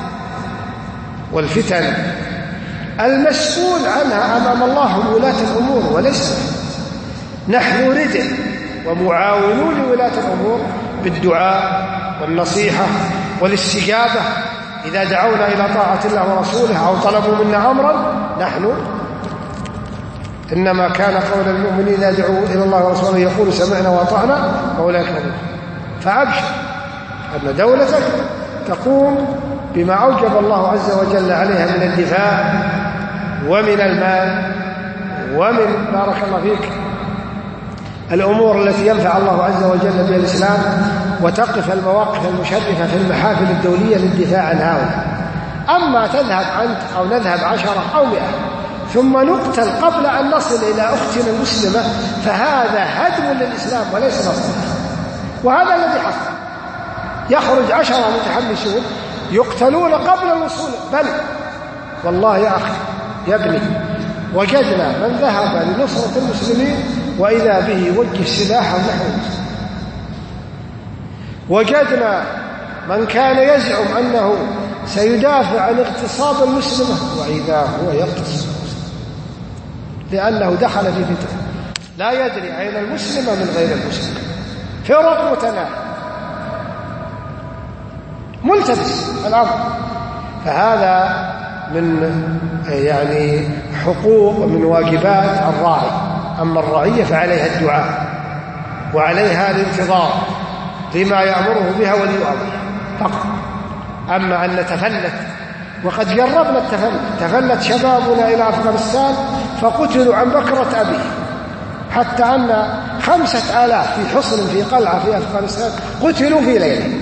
والفتن المسؤول عنها أمام الله هم ولاة الأمور وليس نحن. ردع ومعاونون لولاة الأمور بالدعاء والنصيحة والاستجابة إذا دعونا إلى طاعة الله ورسوله أو طلبوا منا أمرا، نحن إنما كان قول المؤمنين إذا دعوا إلى الله ورسوله يقول سمعنا وأطعنا وأولئك هم. فأبشر أن دولتك تقوم بما أوجب الله عز وجل عليها من الدفاع ومن المال ومن بارك الله فيك الأمور التي ينفع الله عز وجل بها الإسلام، وتقف المواقف المشرفة في المحافل الدولية للدفاع عن هؤلاء. أما تذهب أنت أو نذهب 10 أو 100 ثم نقتل قبل أن نصل إلى أختنا المسلمة، فهذا هدم للإسلام وليس نصر. وهذا الذي حصل، يخرج 10 متحمسون يقتلون قبل الوصول. بل والله يا أخي يا ابني وجدنا من ذهب لنصرة المسلمين وإذا به يوجه سلاحا نحو المسلمين. وجدنا من كان يزعم أنه سيدافع عن اغتصاب المسلمة وإذا هو يغتصب لأنه دخل في فتنة لا يدري أين المسلمة من غير المسلم. فرق متناهية ملتبس الأمر. فهذا من يعني حقوق من واجبات الراعي. أما الرعية فعليها الدعاء وعليها الانتظار لما يأمره بها ولي أمره فقط. أما أن نتفلت، وقد جربنا التفلت، تفلت شبابنا إلى أفغانستان فقتلوا عن بكرة أبيه، حتى أن 5000 في حصن في قلعة في أفغانستان قتلوا في ليلة.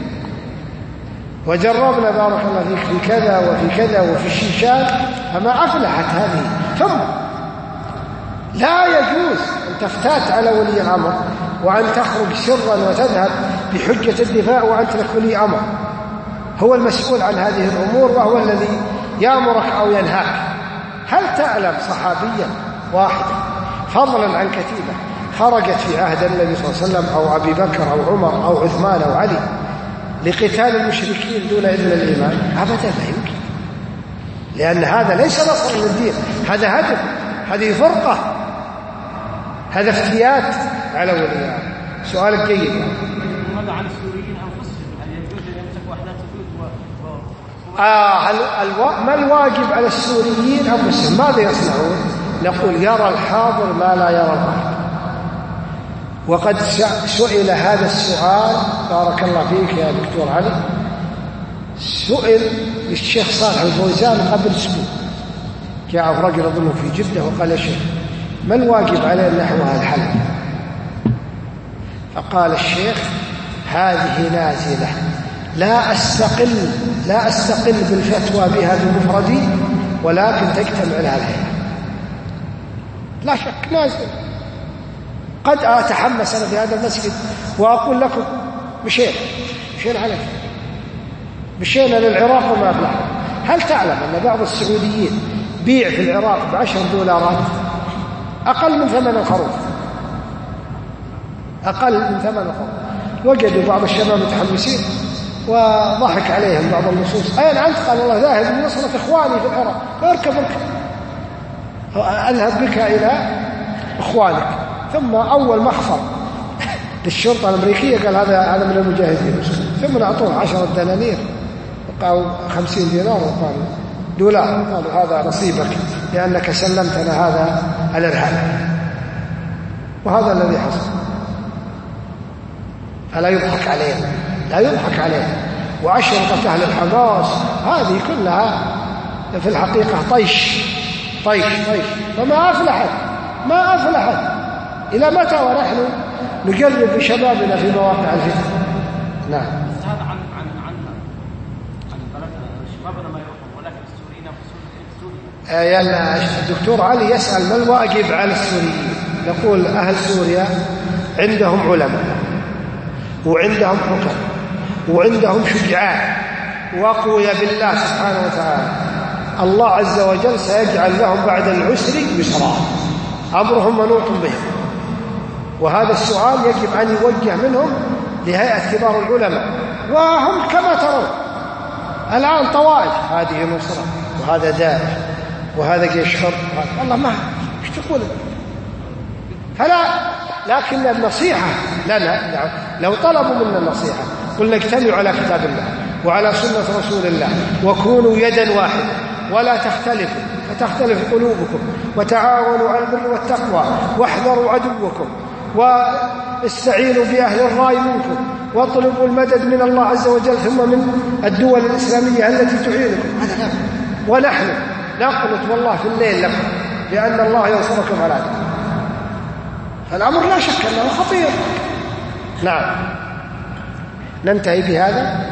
وجربنا بارك الله فيك في كذا وفي كذا وفي الشيشان، فما أفلحت هذه. ثم لا يجوز أن تفتات على ولي الأمر وأن تخرج سرا وتذهب بحجة الدفاع وأنت لك ولي أمر، هو المسؤول عن هذه الأمور وهو الذي يأمرك أو ينهاك. هل تعلم صحابيا واحدا فضلا عن كتيبة خرجت في عهد النبي صلى الله عليه وسلم أو أبي بكر أو عمر أو عثمان أو علي لقتال المشركين دون إذن الإيمان؟ أبدا لا يمكن، لأن هذا ليس نصر للدين، هذا هدف، هذه فرقة، هذا افتيات على ولي الأمر. سؤالك جيد. ماذا عن السوريين أنفسهم؟ هل يجوز أن يمسكوا أحداث ما الواجب على السوريين أنفسهم؟ ماذا يصنعون؟ نقول يرى الحاضر ما لا يرى الغائب. وقد سئل هذا السؤال بارك الله فيك يا دكتور علي، سئل للشيخ صالح الفوزان قبل أسبوع، جاء رجل أظن في جدة وقال يا شيخ ما الواجب علينا نحو هذا الحل؟ فقال الشيخ هذه نازلة لا أستقل بالفتوى بها بمفردي، ولكن تجتمع لها الهيئة. لا شك نازل. قد أتحمس أنا في هذا المسجد وأقول لكم مشينا على مشينا للعراق وما أفلح. هل تعلم أن بعض السعوديين بيع في العراق $10 أقل من ثمن الخروف، أقل من ثمن الخروف. وجدوا بعض الشباب متحمسين وضحك عليهم بعض النصوص. أين أنت؟ قال والله ذاهب لنصرة إخواني في العراق. اركب أذهب بك إلى إخوانك. ثم أول محفر للشرطة الأمريكية قال هذا من المجاهدين، ثم أعطوه 10 دنانير وقالوا 50 دينار وقالوا $. قالوا هذا نصيبك لأنك سلمتنا هذا الإرهاب. وهذا الذي حصل. فلا يضحك علينا، لا يضحك علينا. وأشرطة أهل الحماس هذه كلها في الحقيقة طيش. فما أفلحت إلى متى ونحن نجرب بشبابنا في مواقع الفتن؟ نعم. هذا عن بلدنا شبابنا ما يروحون، ولكن السوريين في سوريا. الدكتور علي يسأل ما الواجب على السوريين؟ نقول أهل سوريا عندهم علماء وعندهم حكم وعندهم شجعان وقوية بالله سبحانه وتعالى. الله عز وجل سيجعل لهم بعد العسر يسرا، أمرهم منوط بهم. وهذا السؤال يجب أن يوجه منهم لهيئة كبار العلماء، وهم كما ترون الآن طوائف، هذه نصرة وهذا داعش وهذا جيش حر، والله ما ايش تقول. فلا، لكن النصيحة لنا لو طلبوا منا النصيحة قلنا اجتمعوا على كتاب الله وعلى سنة رسول الله وكونوا يدا واحدة ولا تختلفوا، فتختلف قلوبكم، وتعاونوا على البر والتقوى، واحذروا عدوكم، واستعينوا بأهل الرأي منكم، واطلبوا المدد من الله عز وجل ثم من الدول الإسلامية التي تعينكم. هذا لا. ونحن نقنط والله في الليل لكم لأن الله ينصركم على عدوكم. فالأمر لا شك أنه خطير. نعم. ننتهي بهذا.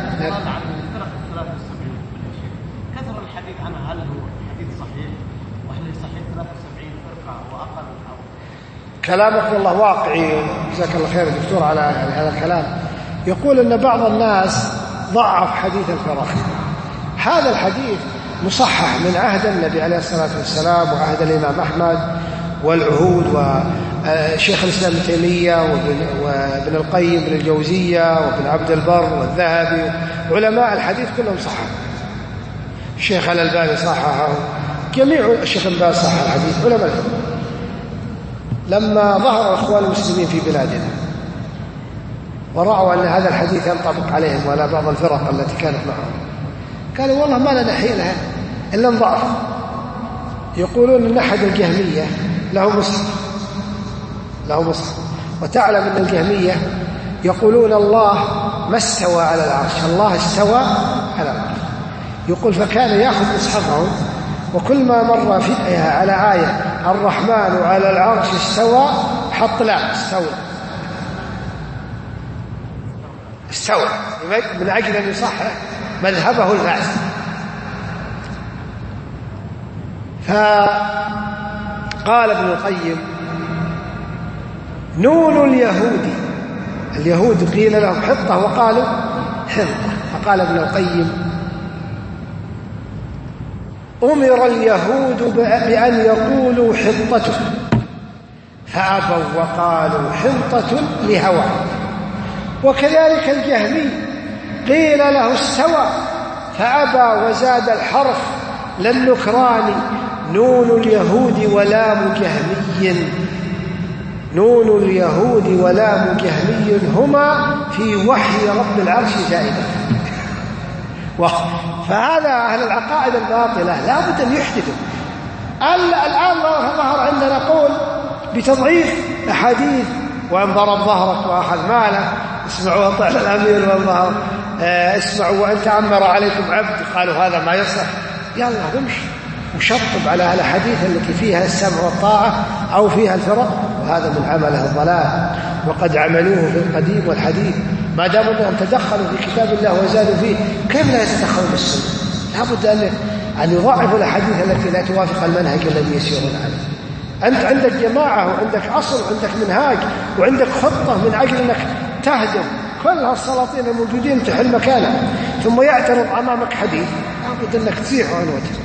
كثر الحديث عنه، هل هو حديث صحيح؟ وهل صحيح 73 فرقة وأقل أو؟ كلامك والله واقعي، جزاك الله خير دكتور على هذا الكلام. يقول أن بعض الناس ضعف حديث الفرق. هذا الحديث مصحح من عهد النبي عليه الصلاة والسلام وعهد الإمام أحمد والعهود وشيخ الإسلام ابن تيمية وابن القيم بن الجوزية وابن عبد البر والذهبي، علماء الحديث كلهم صححوا. الشيخ الألباني صححه، جميع الشيخ الألباني صحح الحديث، علماء الحديث. لما ظهر الإخوان المسلمين في بلادنا ورأوا أن هذا الحديث ينطبق عليهم وعلى بعض الفرق التي كانت معهم، قالوا والله ما لنا حيلها إلا نضعف. يقولون أن أحد الجهمية له مصحف، وتعلم أن الجهمية يقولون الله ما استوى على العرش، الله استوى على العرش. يقول فكان يأخذ مصحفه وكل ما مر فيها على آية الرحمن على العرش استوى حط لا استوى من أجل أن يصحح مذهبه الفاسد. فقال ابن القيم نون اليهود قيل لهم حطة وقالوا حنطة، فقال ابن القيم أمر اليهود بأن يقولوا حطة فأبوا وقالوا حنطة لهوى، وكذلك الجهمي قيل له استوى فأبى وزاد الحرف للنكران. نون اليهود ولام جهمي هما في وحي رب العرش زائدة. فهذا أهل العقائد الباطلة لا بد أن يحدثوا. الآن ظهر عندنا قول بتضعيف أحاديث، وأن ضرب ظهرك وأخذ ماله، اسمعوا أطع الأمير والظهر، اسمعوا وأن تأمر عليكم عبد، قالوا هذا ما يصح. يلا امشي وشطب على الحديث التي فيها السمع والطاعة أو فيها الفرق، وهذا من عمله الضلال، وقد عملوه في القديم والحديث. ما دام أنهم تدخلوا في كتاب الله وزادوا فيه، كيف لا يتدخلوا بالسنة؟ لا بد أن يضاعفوا الأحاديث التي لا توافق المنهج الذي يسيرون عليه. أنت عندك جماعة وعندك أصل وعندك منهاج وعندك خطة من أجل أنك تهدم كل هالسلاطين الموجودين تحل مكانه، ثم يعترض أمامك حديث لابد أنك تزيح عن وجهك.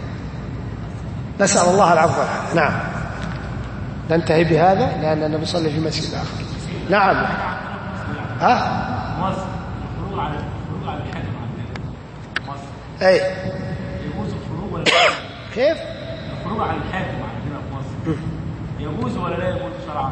نسأل الله العفو والعافية. نعم. ننتهي بهذا لأننا نصلي في مسجد آخر. نعم. الخروج على الحكم عندنا. أي. يجوز الخروج كيف؟ الخروج على الحاكم عندنا في مصر يجوز ولا لا يجوز شرعا؟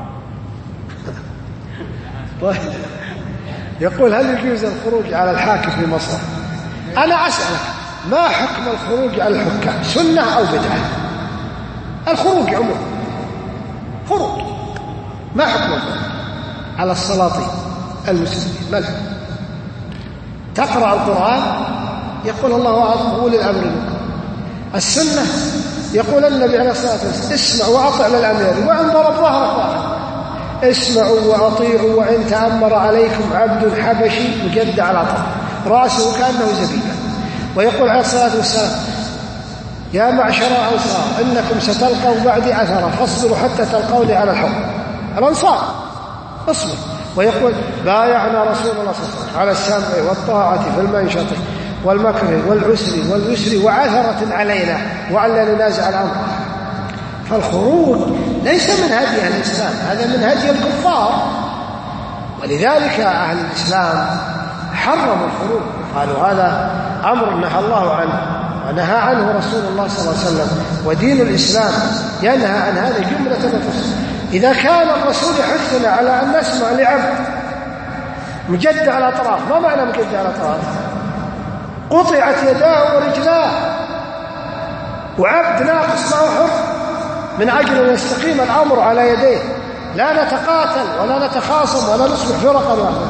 طيب. يقول هل يجوز الخروج على الحاكم في مصر؟ أنا أسألك ما حكم الخروج على الحكام؟ سنة أو بدعة؟ الخروج عموما خروج، ما حكم الخروج على السلاطين المسلمين؟ ما الحكم؟ تقرأ القرآن يقول الله أعلم أولي الأمر منكم. السنة يقول النبي عليه الصلاة والسلام اسمع وأطع للأمير وإن ضرب ظهرك واحد، اسمعوا وأطيعوا وإن تأمر عليكم عبد حبشي مجد على طرف رأسه كأنه زبيبة. ويقول عليه الصلاة والسلام يا معشر الأنصار إنكم ستلقوا بعدي أثرا فاصبروا حتى تلقوني على الحكم. الأنصار اصبر. ويقول بايعنا رسول الله صلى الله عليه وسلم على السمع والطاعة في المنشط والمكر واليسر وعثرة علينا وألا ننازع الأمر. فالخروج ليس من هدي الإسلام، هذا من هدي الكفار، ولذلك أهل الإسلام حرموا الخروج، قالوا هذا أمر نهى الله عنه ونهى عنه رسول الله صلى الله عليه وسلم، ودين الإسلام ينهى عن هذا جملة وتفصيل. إذا كان الرسول يحثنا على أن نسمع لعبد مجد على أطراف، ما معنى مجد على أطراف؟ قطعت يداه ورجلاه، وعبد ناقص معه حر من أجل أن يستقيم الأمر على يديه، لا نتقاتل ولا نتخاصم ولا نصبح فرقا واحدة.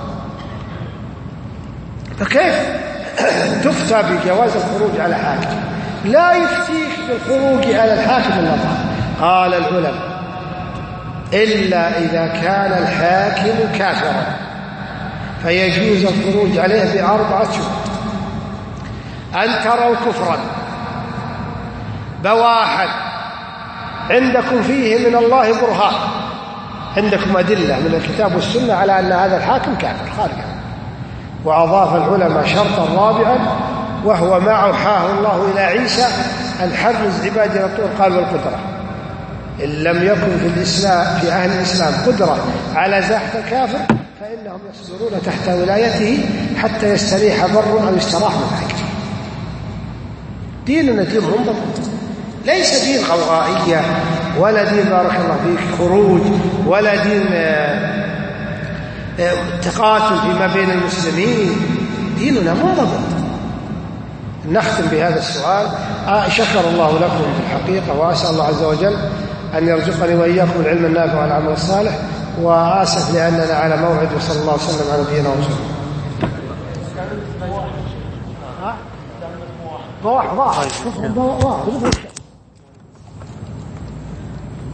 فكيف تفتى بجواز الخروج على حاكم؟ لا يفتيك بالخروج على الحاكم إلا الله. قال العلماء إلا إذا كان الحاكم كافرا فيجوز الخروج عليه ب4 شروط: أن تروا كفرا بواحا عندكم فيه من الله برهان، عندكم أدلة من الكتاب والسنة على أن هذا الحاكم كافر خارجا. وأضاف العلماء شرطا رابعا وهو ما أوحاه الله إلى عيسى أن حرز عبادنا الطول، قال والقدرة. إن لم يكن في الإسلام في أهل الإسلام قدرة على زاحة الكافر فإنهم يصدرون تحت ولايته حتى يستريح بر أو يستراح من حاجته. ديننا دين منضبط، ليس دين غوغائية ولا دين بارك الله فيك خروج ولا دين تقاتل فيما بين المسلمين. ديننا منضبط. نختم بهذا السؤال. شكر الله لكم في الحقيقة، وأسأل الله عز وجل أن يرزقني وإياكم العلم النافع والعمل الصالح، وآسف لأننا على موعد، وصلى الله وسلم على نبينا وسلم. ضاح